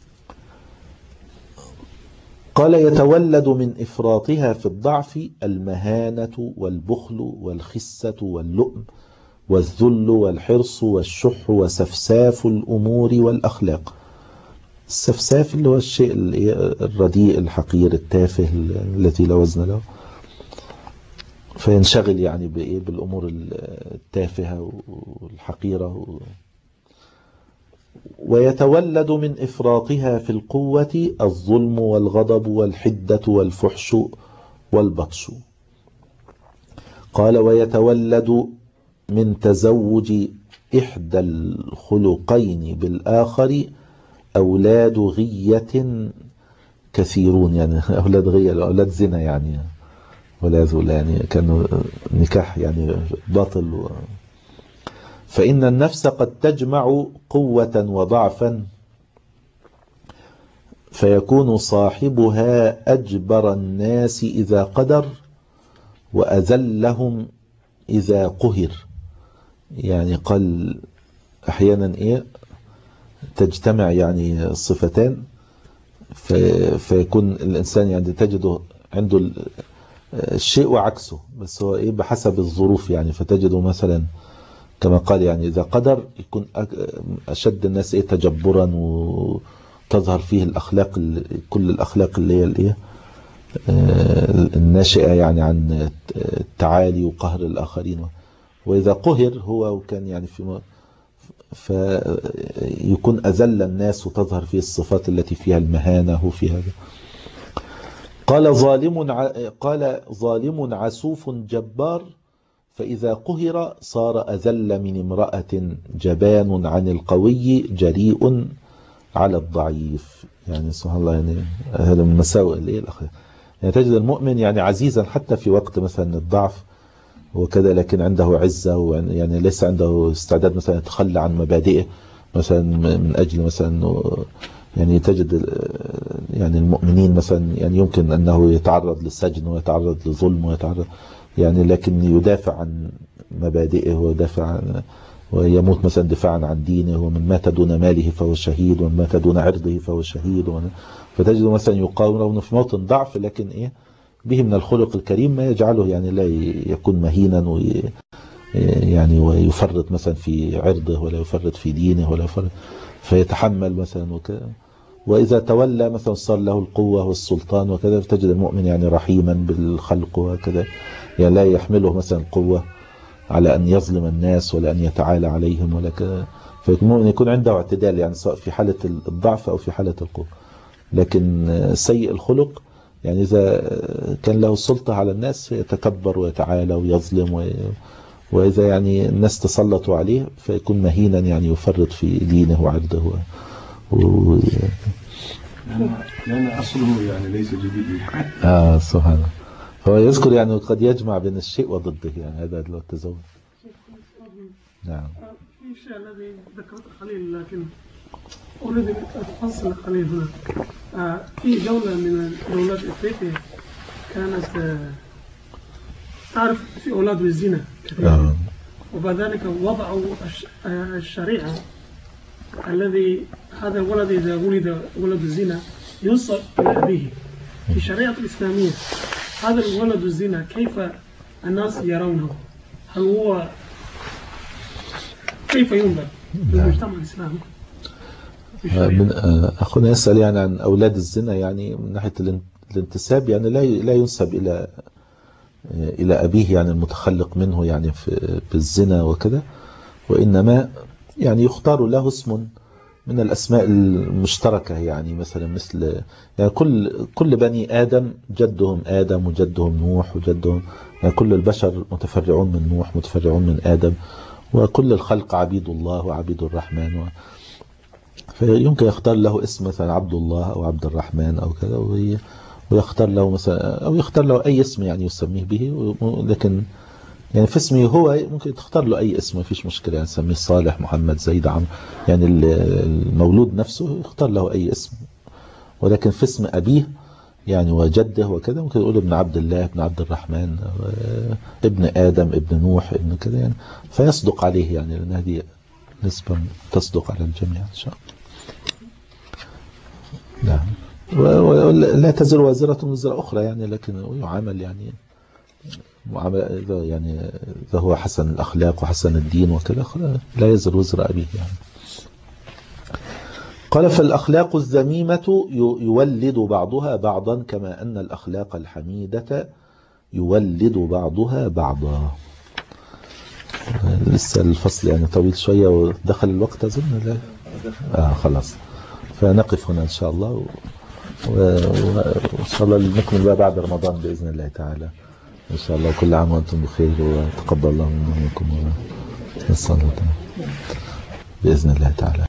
B: قال يتولد من إفراطها في الضعف المهانة والبخل والخسة واللؤم والذل والحرص والشح وسفساف الأمور والأخلاق. السفساف اللي هو الشيء الرديء الحقير التافه الذي لا وزن له، فينشغل يعني بالأمور التافهة والحقيرة. ويتولد من إفراطها في القوة الظلم والغضب والحدة والفحش والبطش. قال ويتولد من تزوج إحدى الخلقين بالآخر أولاد غية كثيرون. يعني أولاد غية أولاد زنا يعني، ولا يعني كانوا نكاح يعني باطل و... فإن النفس قد تجمع قوة وضعفا فيكون صاحبها أجبر الناس إذا قدر، وأذلهم إذا قهر. يعني قال أحيانا إيه تجتمع يعني الصفتان فيكون الإنسان يعني تجده عنده الشيء وعكسه، بس هو إيه بحسب الظروف يعني. فتجده مثلا كما قال يعني إذا قدر يكون أشد الناس إيه تجبرا وتظهر فيه الأخلاق كل الأخلاق اللي هي الإيه الناشئة يعني عن التعالي وقهر الآخرين. وإذا قهر هو وكان يعني في فيكون أذل الناس وتظهر فيه الصفات التي فيها المهانة وفي هذا. قال ظالم قال ظالم عسوف جبار فإذا قهر صار أذل من امرأة جبان عن القوي جريء على الضعيف. يعني سبحان الله يعني هذا من مساوئ الايه الاخلاق. يعني تجد المؤمن يعني عزيزا حتى في وقت مثلا الضعف وكذا، لكن عنده عزة يعني ليس عنده استعداد مثلا يتخلى عن مبادئه مثلا من أجل مثلا يعني تجد يعني المؤمنين مثلا يعني يمكن أنه يتعرض للسجن ويتعرض لظلم ويتعرض يعني لكن يدافع عن مبادئه ويدافع عن ويموت مثلا دفاعا عن دينه. ومن مات دون ماله فهو شهيد ومن مات دون عرضه فهو شهيد. فتجد مثلا يقاوم في موطن ضعف لكن إيه به من الخلق الكريم ما يجعله يعني لا يكون مهينا وي يعني ويفرط مثلا في عرضه ولا يفرط في دينه ولا يفرط فيتحمل مثلا وكذا. وإذا تولى مثلا صار له القوة والسلطان وكذا فتجد المؤمن يعني رحيما بالخلق وكذا، يعني لا يحمله مثلا القوة على أن يظلم الناس ولا أن يتعالى عليهم ولا كذا. فالمؤمن يكون عنده اعتدال يعني سواء في حالة الضعف أو في حالة القوة. لكن سيء الخلق يعني إذا كان له السلطة على الناس يتكبر ويتعالى ويظلم و... وإذا يعني الناس تسلطوا عليه فيكون مهينا يعني يفرط في دينه وعرضه و... و...
C: لأن أصله يعني ليس جديد.
B: آه سبحان الله. هو يذكر يعني قد يجمع بين الشيء وضده يعني هذا اللي هو التزوج. نعم.
D: في شيء الذي ذكرته قليل لكن أريد أن أفصل قليل هنا. آه في دولة من دولات إفريقيا كانت آه تعرف في أولاد الزنا كثير، وبعد ذلك وضعوا الشريعة الذي هذا الولد إذا ولد ولد الزنا ينسب إلى أبيه في الشريعة الإسلامية. هذا الولد الزنا كيف الناس يرونه؟ هل هو كيف ينظر بالمجتمع الإسلامي؟
B: من أخونا يسأل يعني عن أولاد الزنا يعني من ناحية الانتساب يعني لا لا ينسب إلى إلى أبيه يعني المتخلق منه يعني في بالزنا وكذا، وإنما يعني يختار له اسم من الأسماء المشتركة يعني مثلا مثل يعني كل كل بني آدم جدهم آدم وجدهم نوح وجدهم يعني كل البشر متفرعون من نوح متفرعون من آدم، وكل الخلق عبيد الله وعبيد الرحمن و... فيمكن يختار له اسم مثلا عبد الله أو عبد الرحمن أو كذا وهي ويختار له مثلا أو يختار له أي اسم يعني يسميه به. لكن يعني في اسمه هو ممكن تختار له أي اسم ما فيش مشكلة يعني سميه صالح محمد زيد عمرو يعني المولود نفسه يختار له أي اسم. ولكن في اسم أبيه يعني وجده وكذا ممكن يقول ابن عبد الله ابن عبد الرحمن ابن آدم ابن نوح ابن كذا يعني فيصدق عليه يعني لأن هذه نسبة تصدق على الجميع إن شاء الله. نعم. ولا تزر وازرة وزر أخرى يعني لكن يعامل يعني معامل يعني إذا هو حسن الأخلاق وحسن الدين وكذا لا يزر وزر أبيه يعني. قال فالأخلاق الذميمة يولد بعضها بعضا كما أن الأخلاق الحميدة يولد بعضها بعضا. لسه الفصل يعني طويل شوية ودخل الوقت أظن لا آه خلاص فنقف هنا إن شاء الله وإن شاء الله نكمل بقى بعد رمضان بإذن الله تعالى إن شاء الله. كل عام وأنتم بخير وتقبل الله منا ومنكم ونسأل الله بإذن الله تعالى.